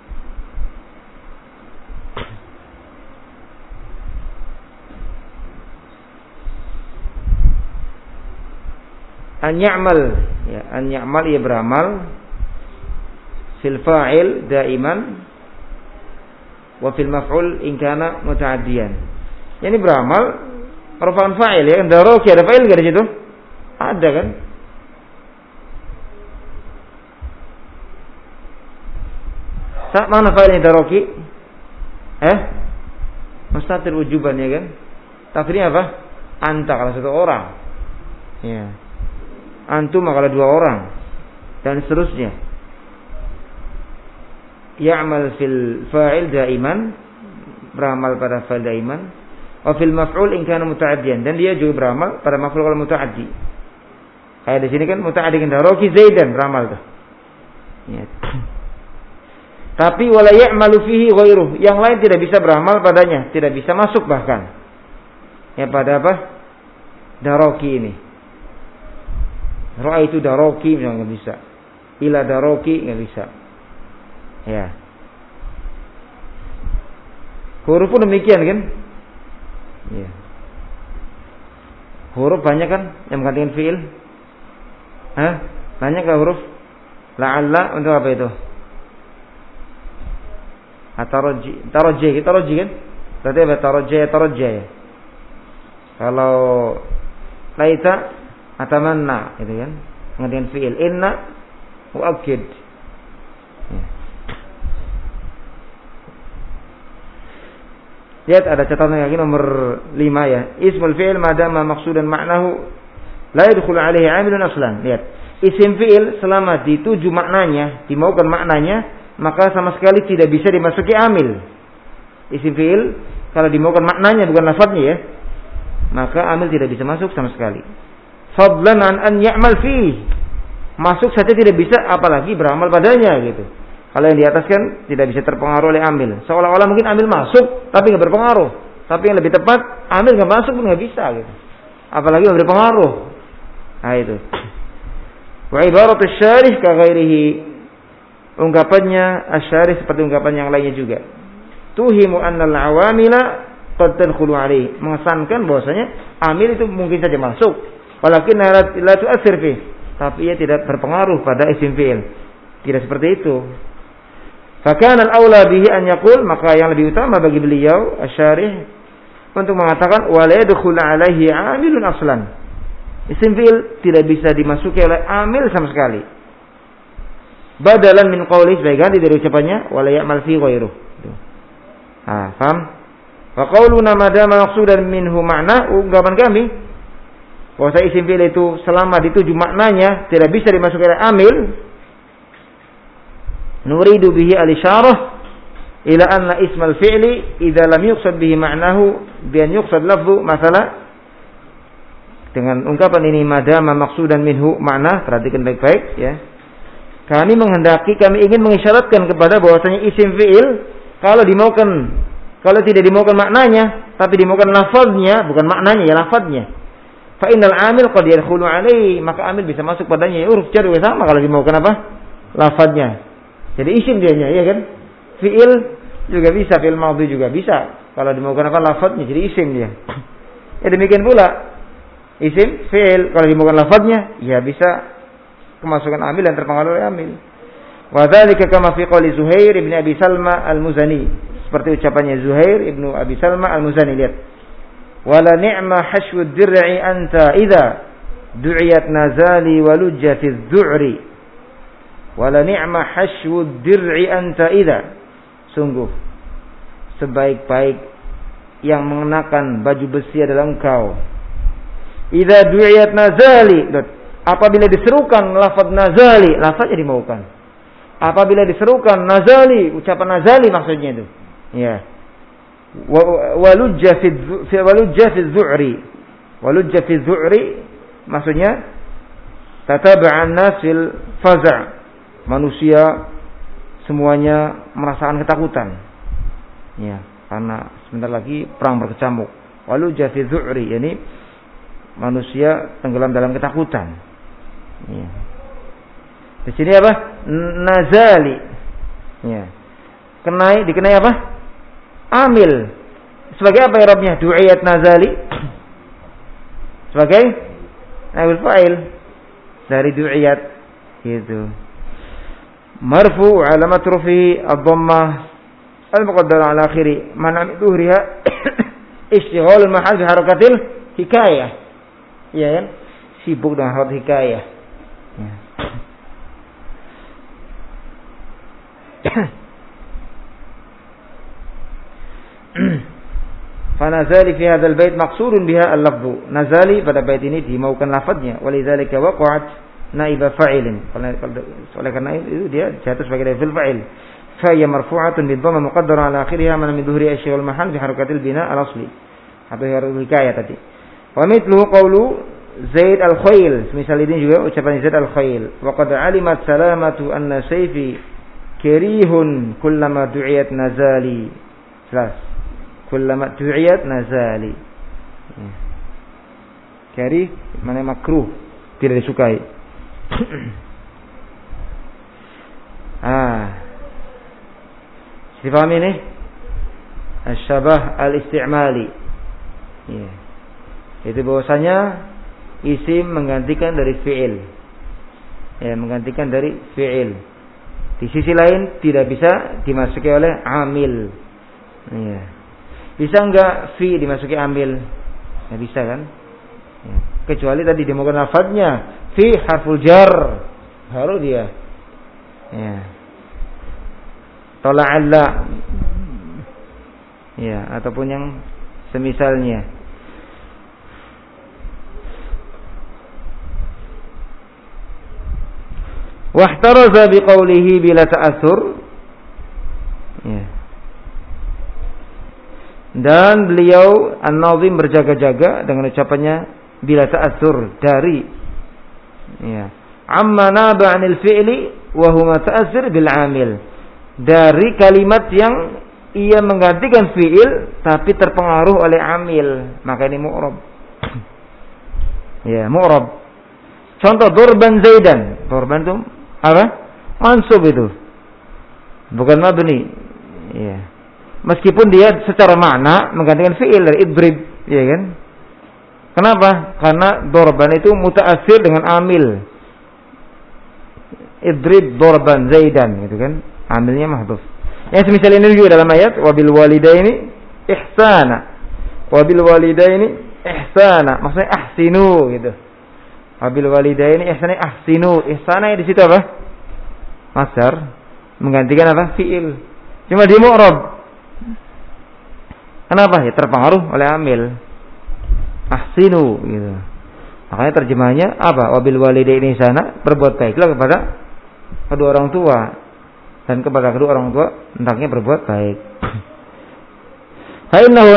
an ya'mal, ya, an ya'mal ia beramal fil fa'il daiman wa fil maf'ul in kana muta'addiyan. Yani beramal rafa'an fa'il, ya kan? Daraki ada fa'il enggak di situ? Ada kan? Mana fa'ilnya daraki? Mustatir wujuban, ya kan? Takdirnya apa? Anta kalau satu orang. Ya. Antum kalau dua orang. Dan seterusnya. Ya'mal fil fa'il daiman, beramal pada fa'il daiman, wa fil maf'ul in kana muta'addiyan, dan dia juga beramal pada maf'ul kalau muta'addi. Kayak di sini kan muta'addi kan daraki Zaidan, beramal tuh. Ya. Tapi wala ya'malu fihi ghairuh, yang lain tidak bisa beramal padanya, tidak bisa masuk bahkan. Ya, pada apa? Daraki ini. Ra'aitu daraki, enggak bisa. ila daroki nggak bisa. Ya. Huruf pun demikian kan? Ya. Huruf banyak kan yang menggantikan fiil? Hah? Banyak nggak huruf? La'alla untuk apa itu? Taroji kan? Berarti apa? Taroji ya. Kalau laita atamanna itu kan menggantikan fiil. Inna muakkid. Ya. Lihat ada catatan lagi nomor 5 ya. Ismul fi'il madama maqsudan ma'nahu la yadkhulu alaihi 'amilun aslan. Lihat. Isim fi'il selama dituju maknanya, dimaukan maknanya, maka sama sekali tidak bisa dimasuki amil. Isim fi'il kalau dimaukan maknanya bukan lafadznya ya, maka amil tidak bisa masuk sama sekali. Fadlan an ya'mal fi. Masuk saja tidak bisa apalagi beramal padanya gitu. Kalau yang di atas kan tidak bisa terpengaruh oleh amil. Seolah-olah mungkin amil masuk tapi enggak berpengaruh. Tapi yang lebih tepat amil enggak masuk pun enggak bisa gitu. Apalagi memberi pengaruh. Nah itu. Wa ibaratu syarih ka ghairihi. Ungkapannya asy-syarih seperti ungkapan yang lainnya juga. Tuhimu annal awamila qad tadkhulu alaihi. Mengesankan bahwasanya amil itu mungkin saja masuk. Walakin la tu'athir fi. Tapi ia tidak berpengaruh pada isim fi'il. Tidak seperti itu. Fakana al-aula bihi an yaqul, maka yang lebih utama bagi beliau asy-syarih untuk mengatakan wa la yadkhulu alaihi 'amilun aslan. Isim fi'il tidak bisa dimasuki oleh amil sama sekali. Badalan min qauli, sebagai ganti dari ucapannya wa la ya'mal fi ghairuh. Ah, paham? Wa qauluna madama maqsudan minhu ma'na, ungkapan kami bahwa isim fi'il itu selama dituju maknanya tidak bisa dimasuki oleh amil. Nuridu bihi al-isyarah ila anna ismal fi'li idza lam yuqsad bihi ma'nahu bi an yuqsad lafzu masalah. Dengan ungkapan ini madama maqsudan minhu makna, perhatikan baik-baik ya. Kami ingin mengisyaratkan kepada bahwasanya isim fi'il kalau tidak dimaukan maknanya tapi dimaukan lafaznya, bukan maknanya ya lafaznya. Fa innal amil qad yadkhulu alaihi, maka amil bisa masuk padanya. Huruf jar juga sama kalau dimaukan apa? Lafaznya. Jadi isim dianya ya kan? Fi'il juga bisa, fi'il madhi juga bisa. Kalau dimaukan apa lafadznya jadi isim dia. Ya demikian pula isim fi'il kalau dimaukan lafadznya ya bisa kemasukan amil dan terpengaruh oleh amil. Wa dzalika kama fi qouli Zuhair ibn Abi Salma al-Muzani. Seperti ucapannya Zuhair ibn Abi Salma al-Muzani, lihat. Wala ni'ma hashwud dir'i anta idza du'iyat nazali wa lujjatiz zu'ri. Wala ni'ma hashwud dir'i anta idza. Sungguh sebaik-baik yang mengenakan baju besi adalah engkau. Idza du'iyat nazali, apabila diserukan lafaz nazali, lafaznya dimaukan. Apabila diserukan nazali, ucapan nazali maksudnya itu. Ya. Walujja fi zu'ri. Walujja fi zu'ri maksudnya tataba'an nas fil faza'. Manusia semuanya merasakan ketakutan. Ya, karena sebentar lagi perang berkecamuk. Walujja fi zu'ri, yani manusia tenggelam dalam ketakutan. Ya. Di sini apa? Nazali. Ya. Dikenai apa? Amil. Sebagai apa i'rabnya? Du'iyat nazali. Sebagai naibul fa'il dari du'iyat gitu. Marfu alamat rufi ad-dhammah al-muqaddara ala akhiri man dhuhriha ishtighal al-mahal bi harakatil hikayah. Ya kan? Sibuk dengan harakat hikayah. Ya. Fanazali fi hadzal bait maqsurun biha al-lafdhu. Nazali pada bait ini dimaukan lafadznya, walidzalika waqa'at naiba fa'ilin. Oleh karena itu dia jatuh sebagai fa'il fa'il. Fa hiya marfu'atun bi dhamma muqaddara ala akhiriha man min dhuhri asy wal mahal bi harakatil bina al-asli. Atau harakatul hikayah tadi. Wa mithluhu qawlu Zaid al-Khail. Misal ini juga ucapan Zaid al-Khail. Wa qad 'alimat salamatu anna sayfi karihun kullama du'iyat nazali. Jelas. Kullama du'iyat nazali. Karih mana makruh, tidak disukai. Dipahami ini? Asyabah al-isti'mali. Ya. Itu bahwasanya isim menggantikan dari fi'il. Ya, menggantikan dari fi'il. Di sisi lain tidak bisa dimasuki oleh amil. Ya. Bisa enggak fi dimasuki amil? Ya bisa kan? Ya. Kecuali tadi dimohon lafadznya fi harful jar, baru dia. Ya. Tola'alla. Ya, ataupun yang semisalnya. Wahtaraza biqaulihi bila ta'assur. Ya. Dan beliau An-Nazim berjaga-jaga dengan ucapannya bila ta'assur dari amma naba 'anil fi'li wa huma ta'assur bil 'amil. Dari kalimat yang ia menggantikan fi'il tapi terpengaruh oleh amil, maka ini mu'rab. Ya, mu'rab. Contoh durban zaidan. Durban itu apa? Mansub itu. Bukan mabni. Ya. Meskipun dia secara makna menggantikan fi'il dari idrib, ya kan? Kenapa? Karena durban itu muta'assir dengan amil. Idrib durban zaidan, gitu kan? Amilnya mahdhuf. Yang semisal ini juga dalam ayat wabil walidaini ihsana. Wabil walidaini ihsana, maksudnya ahsinu gitu. Wabil walidaini ihsana, ahsinu. Ihsana di situ apa? Masdar menggantikan apa? Fi'il. Cuma di mu'rab. Kenapa? Ya terpengaruh oleh amil. Ahsinu gitu. Makanya terjemahnya apa? Wabil walidaini ihsana, berbuat baiklah kepada kedua orang tua. Dan kepada kedua orang tua hendaknya berbuat baik. Fa innahu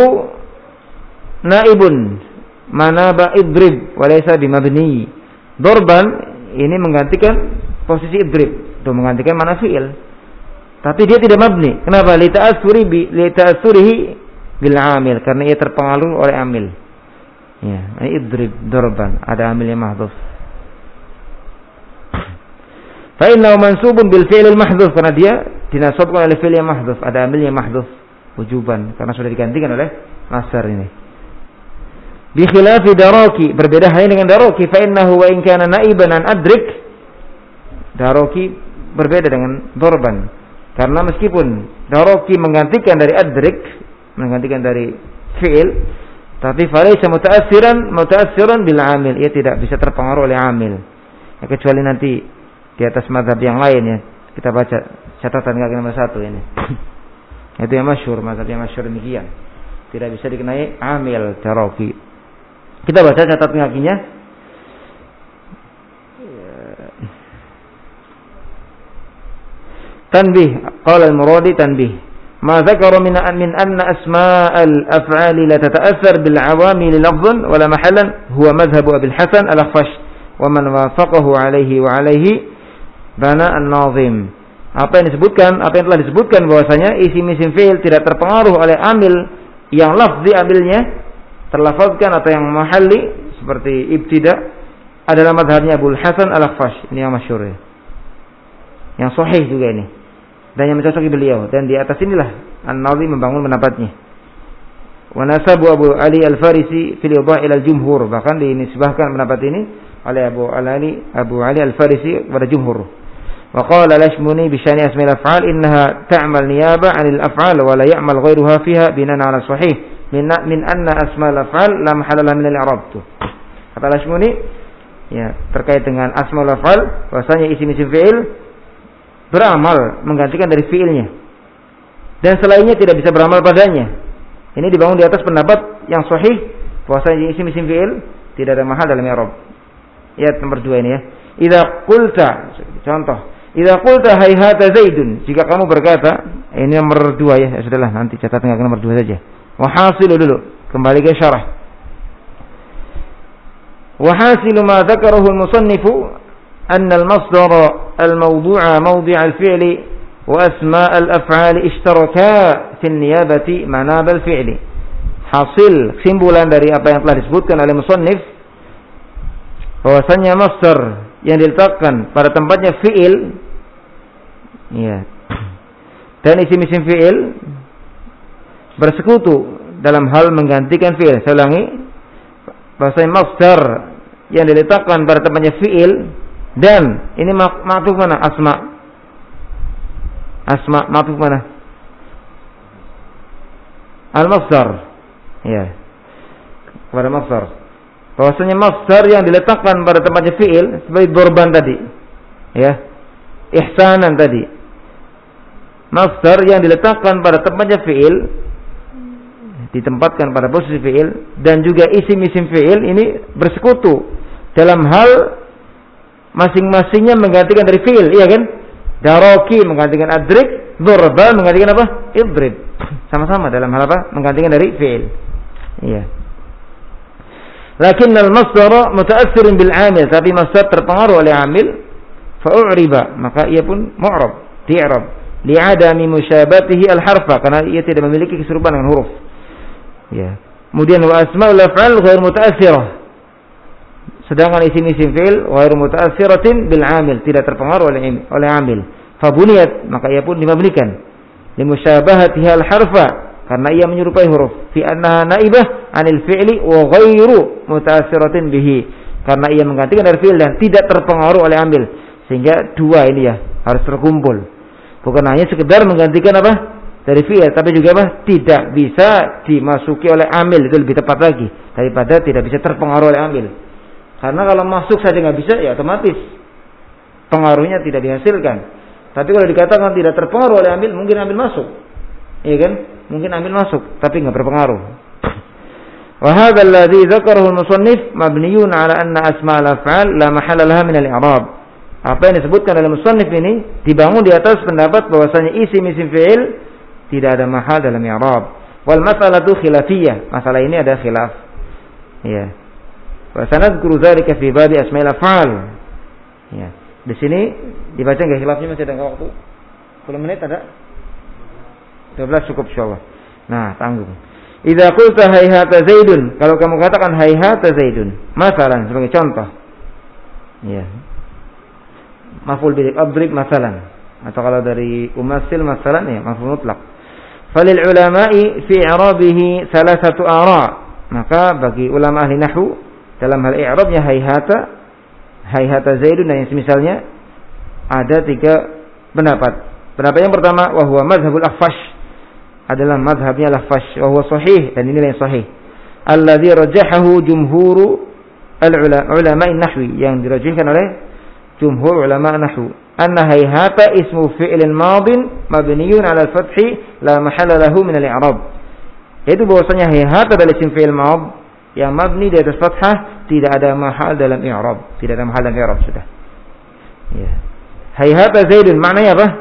naibun manaba idrib wa laysa bimabni. Dorban ini menggantikan posisi idrib, itu menggantikan mana fi'il. Tapi dia tidak mabni. Kenapa? Li ta'assurihi bil amil, karena ia terpengaruh oleh amil. Ya, idrib dorban ada amilnya mahdhuf. Fa innahu mansubun bil fi'lil mahdhuf, karena dia dinasabkan oleh fi'il yang mahdhuf, ada amilnya mahdhuf wujuban karena sudah digantikan oleh masdar ini. Bi khilafi daraki, berbeda halnya dengan daraki, fa innahu wa in kana naiban an adrik. Daraki berbeda dengan dorban. Karena meskipun daraki menggantikan dari adrik, menggantikan dari fi'il, tapi falaysa muta'assiran bil amil, ia tidak bisa terpengaruh oleh amil. Ya, kecuali nanti di atas mazhab yang lain ya. Kita baca catatan kaki nomor 1 ini. Itu yang masyhur, mazhab yang masyhur demikian. Tidak bisa dikenai amil daraki. Kita baca catatan kakinya. Tanbih, qala al-Muradi tanbih. Ma dzakara min anna asma' al-af'al la tata'athar bil 'awamil lafdhan wa la mahallan huwa madhhab Abi al-Hasan al-Akhfash wa man wafaqahu alayhi wa alayhi bana an-Nazim. Apa yang telah disebutkan bahwasanya isim-isim fi'il tidak terpengaruh oleh amil yang lafzi amilnya terlafazkan atau yang mahalli seperti ibtida adalah madhabnya Abu Hasan al-Akhfash. Ini yang masyhur ya. Yang sahih juga ini. Dan yang mencocoki beliau, dan di atas inilah An-Nazim membangun pendapatnya. Wa nasabu Abu Ali al-Farisi fil idah ila al-jumhur, bahkan dinisbahkan pendapat ini oleh Abu Ali al-Farisi kepada jumhur. Wa qala al-Ashmuni bi syani asma'il af'al innaha ta'mal niyaba 'anil af'al wa la ya'mal ghairuha fiha binan 'ala sahih min anna asma'il af'al la mahalla laha min al-i'rab. Kata al-Ashmuni ya terkait dengan asma'ul af'al bahwasanya isim-isim fi'il beramal menggantikan dari fi'ilnya dan selainnya tidak bisa beramal padanya. Ini dibangun di atas pendapat yang sahih bahwasanya isim-isim fi'il tidak ada mahal dalam i'rab. Ayat nomor 2 ini ya. Idza qulta, contoh, idza qulta hayhata zaidun, jika kamu berkata, ini nomor 2 ya, sudahlah nanti catatan nomor 2 saja. Wa hasilu dulu, kembali ke syarah. Wa hasilu ma dzakarahu al-musannifu anna al-masdar al-mawdu'a mawdi' al-fi'li wa asma' al-af'al ishtaraka fi an-niyabati manab al-fi'li. Hasil kesimpulan dari apa yang telah disebutkan oleh musannif bahwasanya masdar yang diletakkan pada tempatnya fi'il ya dan isim-isim fi'il bersekutu dalam hal menggantikan fi'il. Saya ulangi, bahasa masdar yang diletakkan pada tempatnya fi'il, dan ini ma'tuf mana? Asma ma'tuf mana? Al-masdar. Ya. Pada masdar. Bahwasanya masdar yang diletakkan pada tempatnya fi'il seperti dorban tadi. Ya. Ihsanan tadi. Masdar yang diletakkan pada tempatnya fi'il, ditempatkan pada posisi fi'il, dan juga isim-isim fi'il ini bersekutu dalam hal masing-masingnya menggantikan dari fi'il, iya kan? Daroki menggantikan adrik, dorba menggantikan apa? Idrib. Sama-sama dalam hal apa? Menggantikan dari fi'il. Iya. Lakin al-masdar muta'assirun bil 'amil, tapi masdar terpengaruh oleh 'amil, fa'uriba, maka ia pun mu'rab, di'rab, li'adami musyabatihi al-harfa, karena ia tidak memiliki keserupaan dengan huruf. Ya. Kemudian wa asma'ul af'al ghair muta'assirah. Sedangkan isim-isim fi'il ghair muta'assiratin bil 'amil, tidak terpengaruh oleh 'amil. Fabuniyat, maka ia pun dimabnikan limusyabahatiha al-harfa, karena ia menyerupai huruf, fi annaha naibah 'anil fi'li wa ghairu muta'assiratin bihi, karena ia menggantikan dari fi'il dan tidak terpengaruh oleh 'amil. Sehingga dua ini ya harus terkumpul. Bukan hanya sekedar menggantikan apa? Dari fi'il, tapi juga apa? Tidak bisa dimasuki oleh amil, itu lebih tepat lagi daripada tidak bisa terpengaruh oleh amil. Karena kalau masuk saja nggak bisa, ya otomatis pengaruhnya tidak dihasilkan. Tapi kalau dikatakan tidak terpengaruh oleh amil, mungkin amil masuk, iya kan? Mungkin amil masuk, tapi nggak berpengaruh. Wa hadzal ladzi dzakarahu al-musannif mabniyun ala anna asma' al-af'al la mahalla laha min al-i'rab. Apa yang disebutkan dalam musannif ini dibangun di atas pendapat bahwasanya isim-isim fi'il tidak ada mahal dalam i'rab. Wal mas'alatu khilafiyah. Masalah ini ada khilaf. Ya. Wa sanadkuru dzalika fi babi asma'il af'al. Ya. Di sini dibaca enggak khilafnya, masih ada waktu? 10 menit ada? 12 cukup insyaallah. Nah, tanggung. Idza qulta hayhata Zaidun, kalau kamu katakan hayhata Zaidun, masalan sebagai contoh. Ya. Maf'ul bih adrib masalan, atau kalau dari umasil masalan ya maf'ul mutlaq. Falil ulama'i fi i'rabihi salasatu ara', maka bagi ulama ahli nahwu dalam hal i'rabnya hayhata Zaidun dan yang semisalnya ada 3 pendapat. Pendapat yang pertama, wa huwa madhhabul Akhfash, adalah madhabnya Al-Akhfash, wa huwa sahih, dan inilah yang sahih, alladzi rajahahu jumhuru al-ulama'i nahwi, yang dirajihkan oleh jumhur ulama nahwu, anna hayhata ismu fi'lin madin mabniyun 'ala al-fathi la mahalla lahu min al-i'rab. Itu bahwasanya hayhata adalah isim fi'il mad yang mabni di atas fathah, tidak ada mahal dalam i'rab, tidak ada mahal dalam i'rab sudah. Ya. Hayhata Zaidun maknanya apa?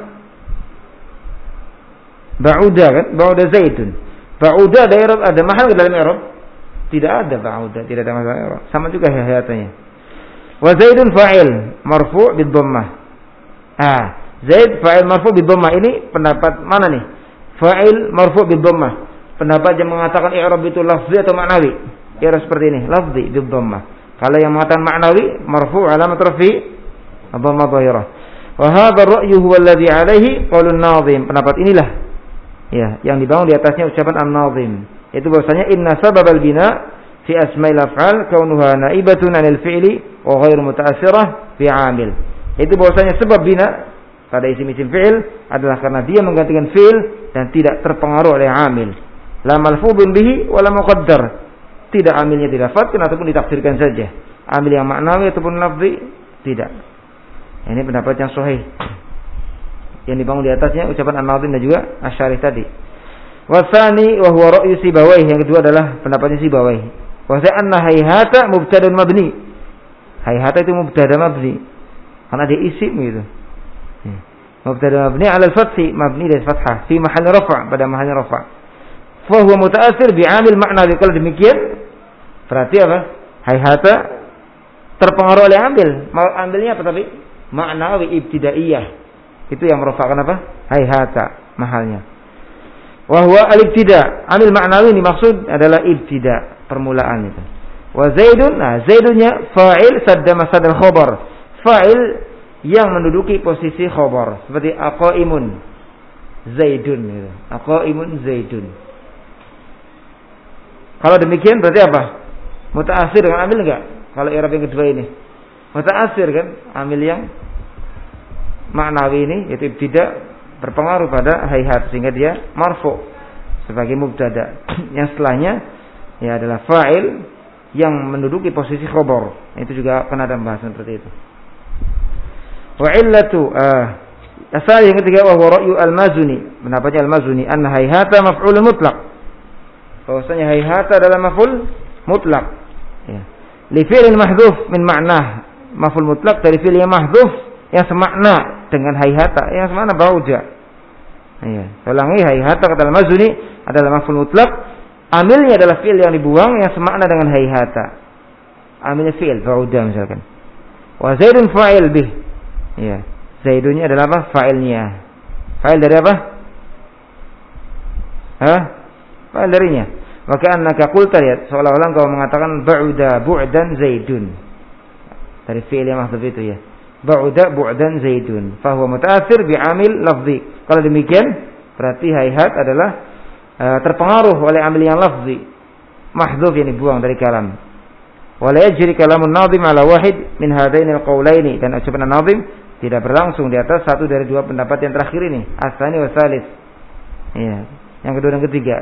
Ba'uda kan? Ba'uda Zaidun. Ba'uda ada i'rab, ada mahal dalam i'rab? Tidak ada ba'uda, tidak ada mahal dalam i'rab. Sama juga hayhatanya. Wa Zaidun fa'il marfu' bid dhammah. Zaid fa'il marfu' bid dhammah, ini pendapat mana nih? Fa'il marfu' bid dhammah. Pendapat yang mengatakan i'rab itu lafzi atau ma'nawi? I'rab seperti ini, lafzi bid dhammah. Kalau yang mengatakan ma'nawi, marfu' alamat rafi' dhammah dhahirah. Wa hadha ar-ra'yu huwa alladhi 'alaihi qaulun nazim. Pendapat inilah ya yang dibangun di atasnya ucapan an-nazim. Itu bahwasanya inna sababal bina fi asma'il af'al kaunuha naibatun 'anil fi'li wa ghairu muta'assirah fi 'amil. Itu bahwasanya sebab bina pada isim-isim fi'il adalah karena dia menggantikan fi'il dan tidak terpengaruh oleh 'amil. La malfudun bihi wa la muqaddar. Tidak amilnya dilafatkan ataupun ditakdirkan saja. Amil yang maknawi ataupun lafzi tidak. Ini pendapat yang sahih. Yang dibangun di atasnya ucapan an-nazim dan juga asy-syarih tadi. Wasani wa huwa ra'yu Sibawayh, yang kedua adalah pendapatnya Sibawayh. Wa anna hayhata mubtada'un mabni. Hayhata itu mubtada mabni, karena dia isim gitu. Mubtada mabni 'ala al-fathi, mabni dari fathah, fi mahall rafa', pada mahall rafa'. Fa huwa muta'assir bi 'amil ma'nawi. Kalau demikian berarti apa? Hayhata terpengaruh oleh amil. Amilnya apa tapi? Ma'nawi ibtidaiyah. Itu yang merofakkan apa? Hayhata mahalnya. Wa huwa al-ibtida. Amil ma'nawi ini maksud adalah ibtida, permulaan itu. Wa Zaidun, Zaidunnya fa'il sadda masad al-khabar. Fa'il yang menduduki posisi khabar, seperti aqaimun. Zaidun gitu. Qaimun Zaidun. Kalau demikian berarti apa? Muta'assir dengan amil enggak? Kalau i'rab yang kedua ini. Muta'assir kan, amil yang maknawi ini yaitu tidak berpengaruh pada hayhat sehingga dia marfu sebagai mubtada. Yang setelahnya ya adalah fa'il yang menduduki posisi khabar. Itu juga pernah ada pembahasan seperti itu. Wa illatu asal yang ketiga wa ra'yu al-Mazuni. Pendapatnya al-Mazuni anna hayhata maf'ul mutlaq. Bahwasanya hayhata adalah maf'ul mutlaq. Ya. Li fi'lin mahdhuf min ma'nah. Maf'ul mutlaq dari fi'il yang mahdhuf yang semakna dengan hayhata, yang semakna bauja. Ya. Ulangi, hayhata kata al-Mazuni adalah maf'ul mutlaq. Amilnya adalah fi'il yang dibuang yang semakna dengan hayhata. Amilnya fi'il bauja misalkan. Wa Zaidun fa'il bih. Ya. Zaidunnya adalah apa? Fa'ilnya. Fa'il dari apa? Fa'il darinya. Maka annaka qulta ya, seolah-olah engkau mengatakan ba'uda bu'dan Zaidun. Dari fi'il yang mahdhuf itu ya. Ba'uda bu'dan Zaidun. Fa huwa muta'assir bi'amil lafzi. Kalau demikian, berarti hayhat adalah terpengaruh oleh amil yang lafzi. Mahdhuf yang dibuang dari kalam. Wa la yajri kalamun nadhim ala wahid min hadainil qawlaini, dan ucapan nadhim tidak berlangsung di atas satu dari dua pendapat yang terakhir ini, as-tsani wa tsalits. Iya, yang kedua dan ketiga.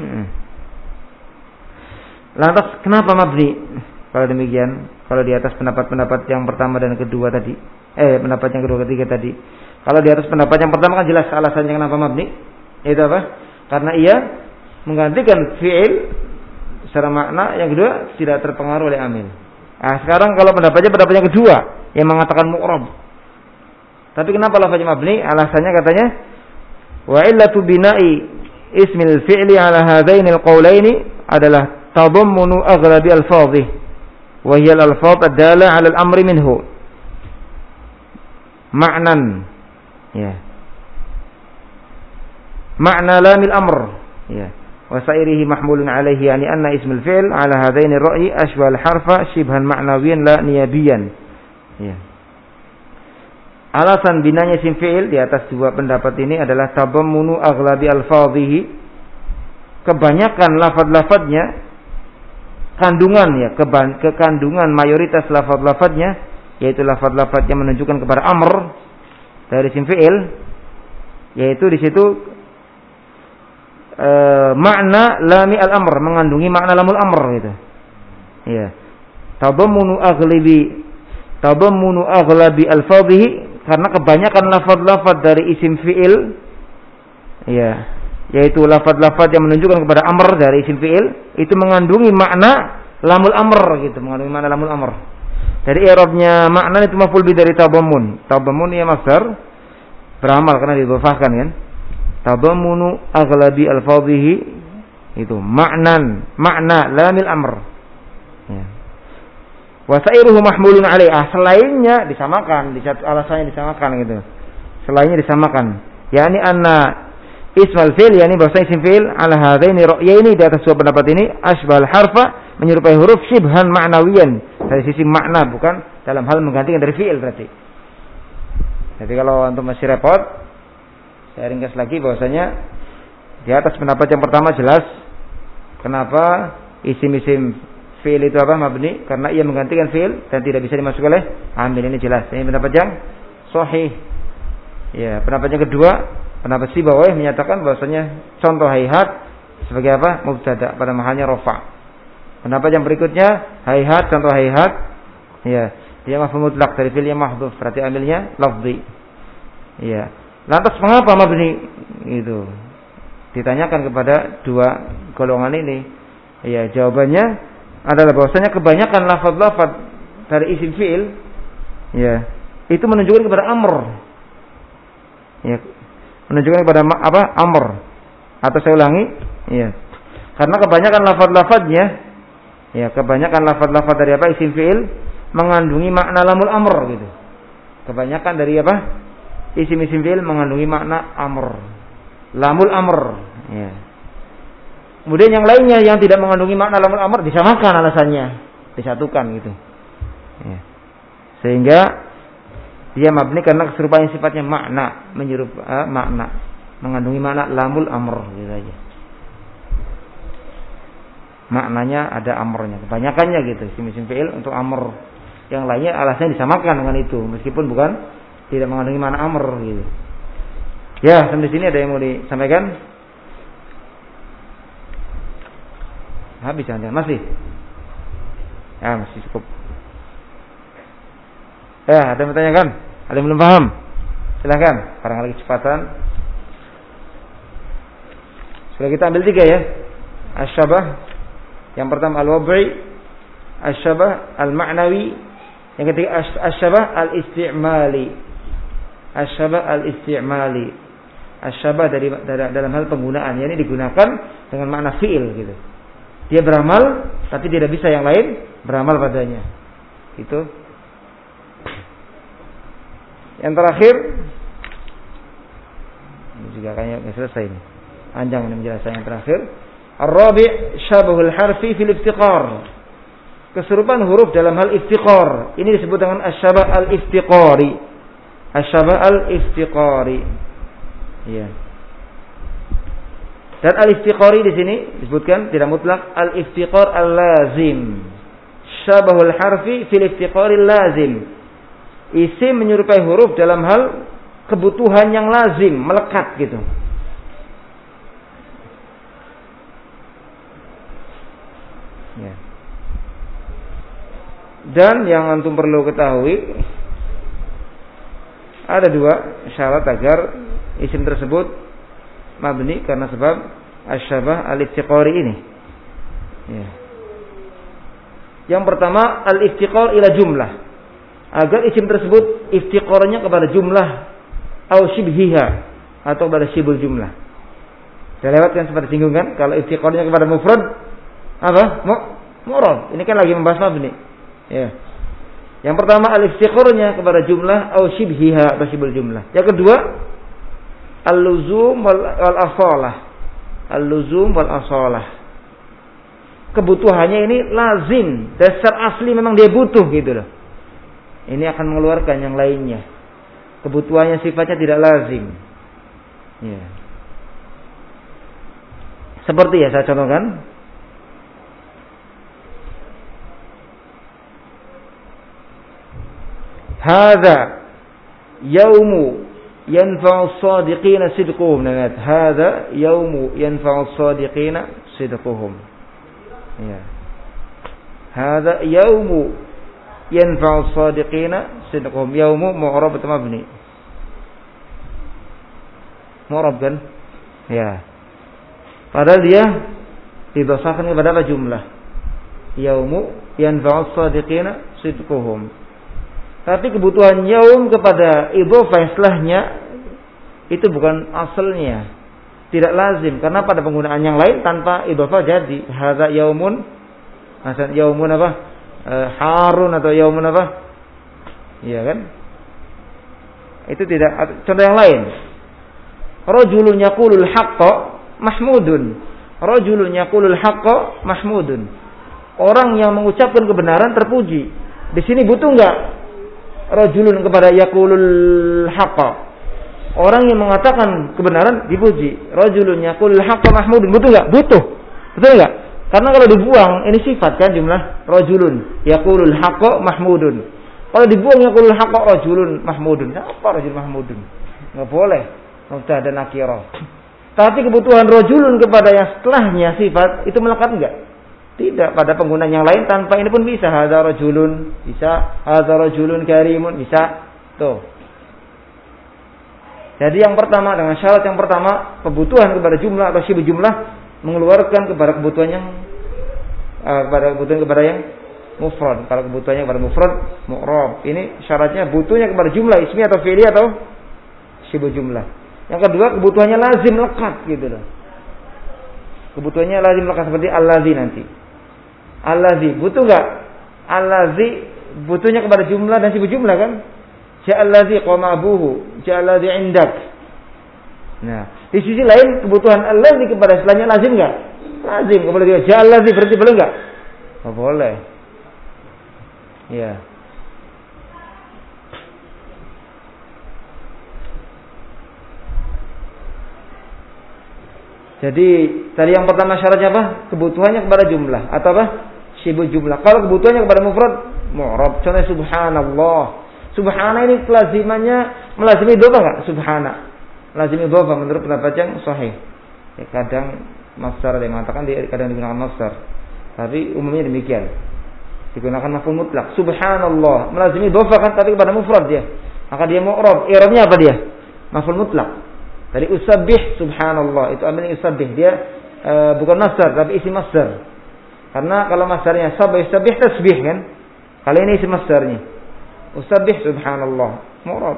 Lantas kenapa mabni? Kalau demikian, kalau di atas pendapat-pendapat yang pertama dan kedua tadi, pendapat yang kedua ketiga tadi. Kalau di atas pendapat yang pertama kan jelas alasannya kenapa mabni. Itu apa? Karena ia menggantikan fi'il secara makna, yang kedua tidak terpengaruh oleh amil. Nah, sekarang kalau pendapat yang kedua yang mengatakan mu'rab. Tapi kenapa lafaznya mabni? Alasannya katanya wa illatu bina'i ismil fi'li ala hadainil qawlaini adalah tadammunu aghlabi alfadhih wa hiya al-alfadh ad-dala 'ala al-amri minhu. Ma'nan. Ya. Ma'na lamil amr. Ya. Wa sa'irihi mahmulun 'alaihi, yani anna ismul fi'l 'ala hadaini ar-ra'yi ashbah al-harfa shibhan ma'nawiyan la niyabiyan. Ya. Alasan binanya isim fi'il di atas dua pendapat ini adalah tabammunu aghlabi alfadhihi, kebanyakan lafaz-lafaznya, kandungan ya, kekandungan mayoritas lafaz-lafaznya, yaitu lafaz-lafaz yang menunjukkan kepada amr dari isim fi'il, yaitu di situ makna lami al-amr, mengandungi makna lamul amr gitu. Ya. Tabammunu aghlabi alfadhihi, karena kebanyakan lafaz-lafaz dari isim fi'il ya, yaitu lafaz-lafaz yang menunjukkan kepada amr dari isim fi'il, itu mengandungi makna lamul amr gitu, mengandungi makna lamul amr. Dari i'rabnya makna itu maf'ul bi dari tabammun. Tabammun ya masdar beramal karena didhofahkan kan. Tabammunu aghlabi alfadhihi itu makna lamil amr. Ya. Wasairuhu mahmulun 'alaihi, selainnya disamakan, di satu alasannya disamakan gitu. Selainnya disamakan. Yani anna ismal fi'il, yani bahasa isim fi'il ala hadaini ra'yaini, di atas dua pendapat ini asbal harfa, menyerupai huruf shibhan ma'nawiyan, dari sisi makna, bukan dalam hal menggantikan dari fi'il berarti. Jadi kalau untuk masih repot, saya ringkas lagi bahwasanya di atas pendapat yang pertama jelas kenapa isim-isim fi'il itu apa? Mabni, karena ia menggantikan fi'il dan tidak bisa dimasukkan oleh amil. Ini jelas. Ini pendapat yang sahih. Ya, pendapat yang kedua, pendapat Sibawayh menyatakan bahwasanya contoh hayhat sebagai apa? Mubtada pada mahalnya rafa. Pendapat yang berikutnya, hayhat, contoh hayhat, ya, dia maf'ul mutlaq dari fi'il yang mahdhuf, berarti amilnya lafzi. Ya. Lantas mengapa mabni? Itu ditanyakan kepada dua golongan ini. Ya, jawabannya adalah bahwasanya kebanyakan lafaz-lafaz dari isim fi'il ya, itu menunjukkan kepada amr. Ya, menunjukkan kepada apa? Amr. Atau saya ulangi, ya. Karena kebanyakan lafaz-lafaznya ya, kebanyakan lafaz-lafaz dari apa? Isim fi'il mengandungi makna lamul amr gitu. Kebanyakan dari apa? Isim-isim fi'il mengandungi makna amr. Lamul amr, ya. Kemudian yang lainnya yang tidak mengandungi makna lamul amr disamakan alasannya, disatukan gitu. Ya. Sehingga dia mabni karena keserupaan sifatnya makna, menyerupai makna. mengandungi makna lamul amr gitu aja. Maknanya ada amrnya, kebanyakannya gitu isim fi'il untuk amr. Yang lainnya alasnya disamakan dengan itu meskipun bukan tidak mengandungi makna amr gitu. Ya, sampai sini ada yang mau disampaikan? Habis jangan masih? Ya, masih cukup. Ya, ada yang bertanyakan? Ada yang belum paham? Silakan, barangkali kecepatan. Sudah kita ambil 3 ya. Asyabah. Yang pertama al-wab'i, asyabah al-ma'nawi, yang ketiga asyabah al-isti'mali. Asyabah al-isti'mali. Asyabah dalam hal penggunaan, yakni digunakan dengan makna fi'il gitu. Dia beramal tapi tidak bisa yang lain beramal padanya. Itu. Yang terakhir ini juga kayaknya sudah selesai ini. Panjang ini penjelasan yang terakhir. Ar-rabi' syabahul harfi fil iftiqar. Keserupan huruf dalam hal iftiqar. Ini disebut dengan asyabah al-iftiqari. Asyabah al-iftiqari. Ya. Dan al-iftiqari di sini disebutkan tidak mutlak al-iftiqar al-lazim. Syabahul harfi fil iftiqari lazim. Isim menyerupai huruf dalam hal kebutuhan yang lazim, melekat gitu. Ya. Dan yang antum perlu ketahui ada 2 syarat agar isim tersebut mabni karena sebab asyabah al-iftiqari ini. Ya. Yang pertama al-iftiqar ila jumlah. Agar isim tersebut iftiqarnya kepada jumlah atau shibhiha atau kepada shibul jumlah. Saya lewatkan seperti singgung kan, kalau iftiqarnya kepada mufrad apa? Mu'rab. Ini kan lagi membahas mabni. Ya. Yang pertama al-iftiqarnya kepada jumlah atau shibhiha atau shibul jumlah. Yang kedua al-luzum wal asalah. Al-luzum wal asalah. Kebutuhannya ini lazim, dasar asli memang dia butuh gitu loh. Ini akan mengeluarkan yang lainnya. Kebutuhannya sifatnya tidak lazim. Ya. Seperti ya saya contohkan. Hadza yaumu yanfa'u as-sadiqina sidquhum. Hadza yaumu yanfa'u as-sadiqina sidquhum. Ya. Hadza yaumu yanfa'u as-sadiqina sidquhum. Yaumu mu'rab atau mabni? Mu'rab kan? Ya. Padahal dia didhafahkan kepada apa jumlah? Yaumu yanfa'u as-sadiqina sidquhum. Tapi kebutuhan yaum kepada idhofah setelahnya itu bukan asalnya. Tidak lazim karena pada penggunaan yang lain tanpa idhofah jadi hadza yaumun, masalan yaumun apa? Harun atau yaumun apa? Iya kan? Itu tidak contoh yang lain. Rajulun yaqulul haqqo mahmudun. Rajulun yaqulul haqqo mahmudun. Orang yang mengucapkan kebenaran terpuji. Di sini butuh enggak rajulun kepada yaqulul haqqa? Orang yang mengatakan kebenaran dipuji. Rajulun yaqulul haqqa mahmudun. Butuh enggak? Butuh. Betul enggak? Karena kalau dibuang ini sifat kan jumlah rajulun yaqulul haqqa mahmudun. Kalau dibuang yaqulul haqqa rajulun mahmudun. Apa rajul mahmudun? Enggak boleh. Mubtada dan nakirah. Tapi kebutuhan rajulun kepada yang setelahnya sifat itu melekat enggak? Tidak, pada penggunaan yang lain tanpa ini pun bisa. Hadza rajulun bisa, hadza rajulun karimun bisa. Tuh. Jadi yang pertama dengan syarat yang pertama kebutuhan kepada jumlah atau syibu jumlah mengeluarkan kepada kebutuhan yang kepada yang mufrad. Kalau kebutuhannya kepada mufrad mu'rab. Ini syaratnya butuhnya kepada jumlah ismi atau fi'li atau syibu jumlah. Yang kedua kebutuhannya lazim lekat gitu loh. Kebutuhannya lazim lekat seperti allazi nanti. Allazi butuh enggak? Allazi butuhnya kepada jumlah dan sibuk jumlah kan? Ja'allazi qama abuhu, ja'allazi indak. Nah, di sisi lain kebutuhan allazi kepada setelahnya lazim enggak? Lazim. Kepada dia ja'allazi berarti boleh enggak? Oh, boleh. Ya. Jadi tadi yang pertama syaratnya apa? Kebutuhannya kepada jumlah atau apa? Syibu jumlah. Kalau kebutuhannya kepada mufrad, mu'rab. Contohnya subhanallah. Subhana ini kelazimannya melazimi idhofah enggak? Subhana. Lazimi idhofah menurut pendapat yang sahih. Ya, kadang masdar ada yang mengatakan kadang digunakan masdar. Tapi umumnya demikian. Digunakan maf'ul mutlak. Subhanallah melazimi idhofah kan tapi kepada mufrad dia. Maka dia mu'rab. I'rabnya apa dia? Maf'ul mutlak. Tadi usabbih subhanallah itu ambilnya usabbih dia bukan masdar tapi isi masdar. Karena kalau masdarnya sabbih tasbih kan. Kali ini isi masdarnya. Usabbih subhanallah. Mu'rab.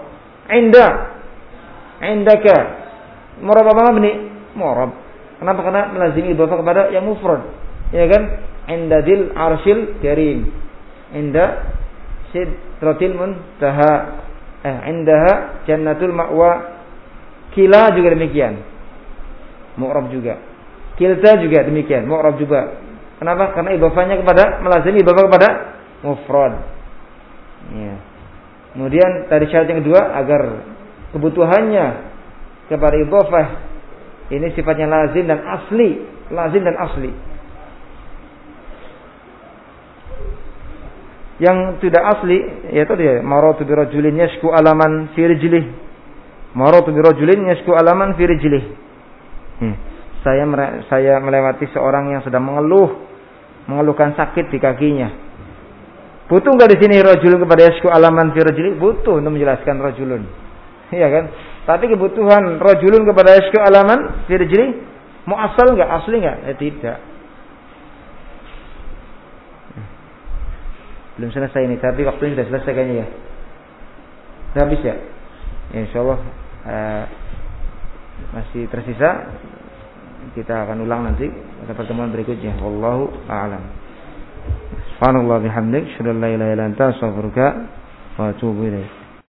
Indaka. Mu'rab apa mabni? Mu'rab. Kenapa? Karena melazimi idhofah kepada yang mufrad. Ya kan? Indadil arsyil karim. Inda sidratil muntaha. Indaha jannatul ma'wa. Kila juga demikian. Mu'rab juga. Kilta juga demikian. Mu'rab juga. Kenapa? Karena idhofahnya kepada melazimi idhofah kepada mufrad. Ya. Kemudian tadi syarat yang kedua agar kebutuhannya kepada idhofah ini sifatnya lazim dan asli. Lazim dan asli. Yang tidak asli yaitu dia maratu bi rajulin yashku alaman fi rijlihi. Maratu bi rajulin yashku alaman fi rijlihi. Saya melewati seorang yang sedang mengeluhkan sakit di kakinya. Butuh enggak di sini rajulun kepada yashku alaman fi rijlihi? Butuh untuk menjelaskan rajulun. Iya kan? Tapi kebutuhan rajulun kepada yashku alaman fi rijlihi muasal enggak? Asli enggak? Tidak. Belum selesai ini, tapi waktunya sudah selesai kayaknya ya. Sudah habis ya? Ya insyaallah masih tersisa. Kita akan ulang nanti pada pertemuan berikutnya. Wallahu a'lam. Subhanallah bihamdik, syada la ilaha illa anta, astaghfiruka wa atubu ilaik.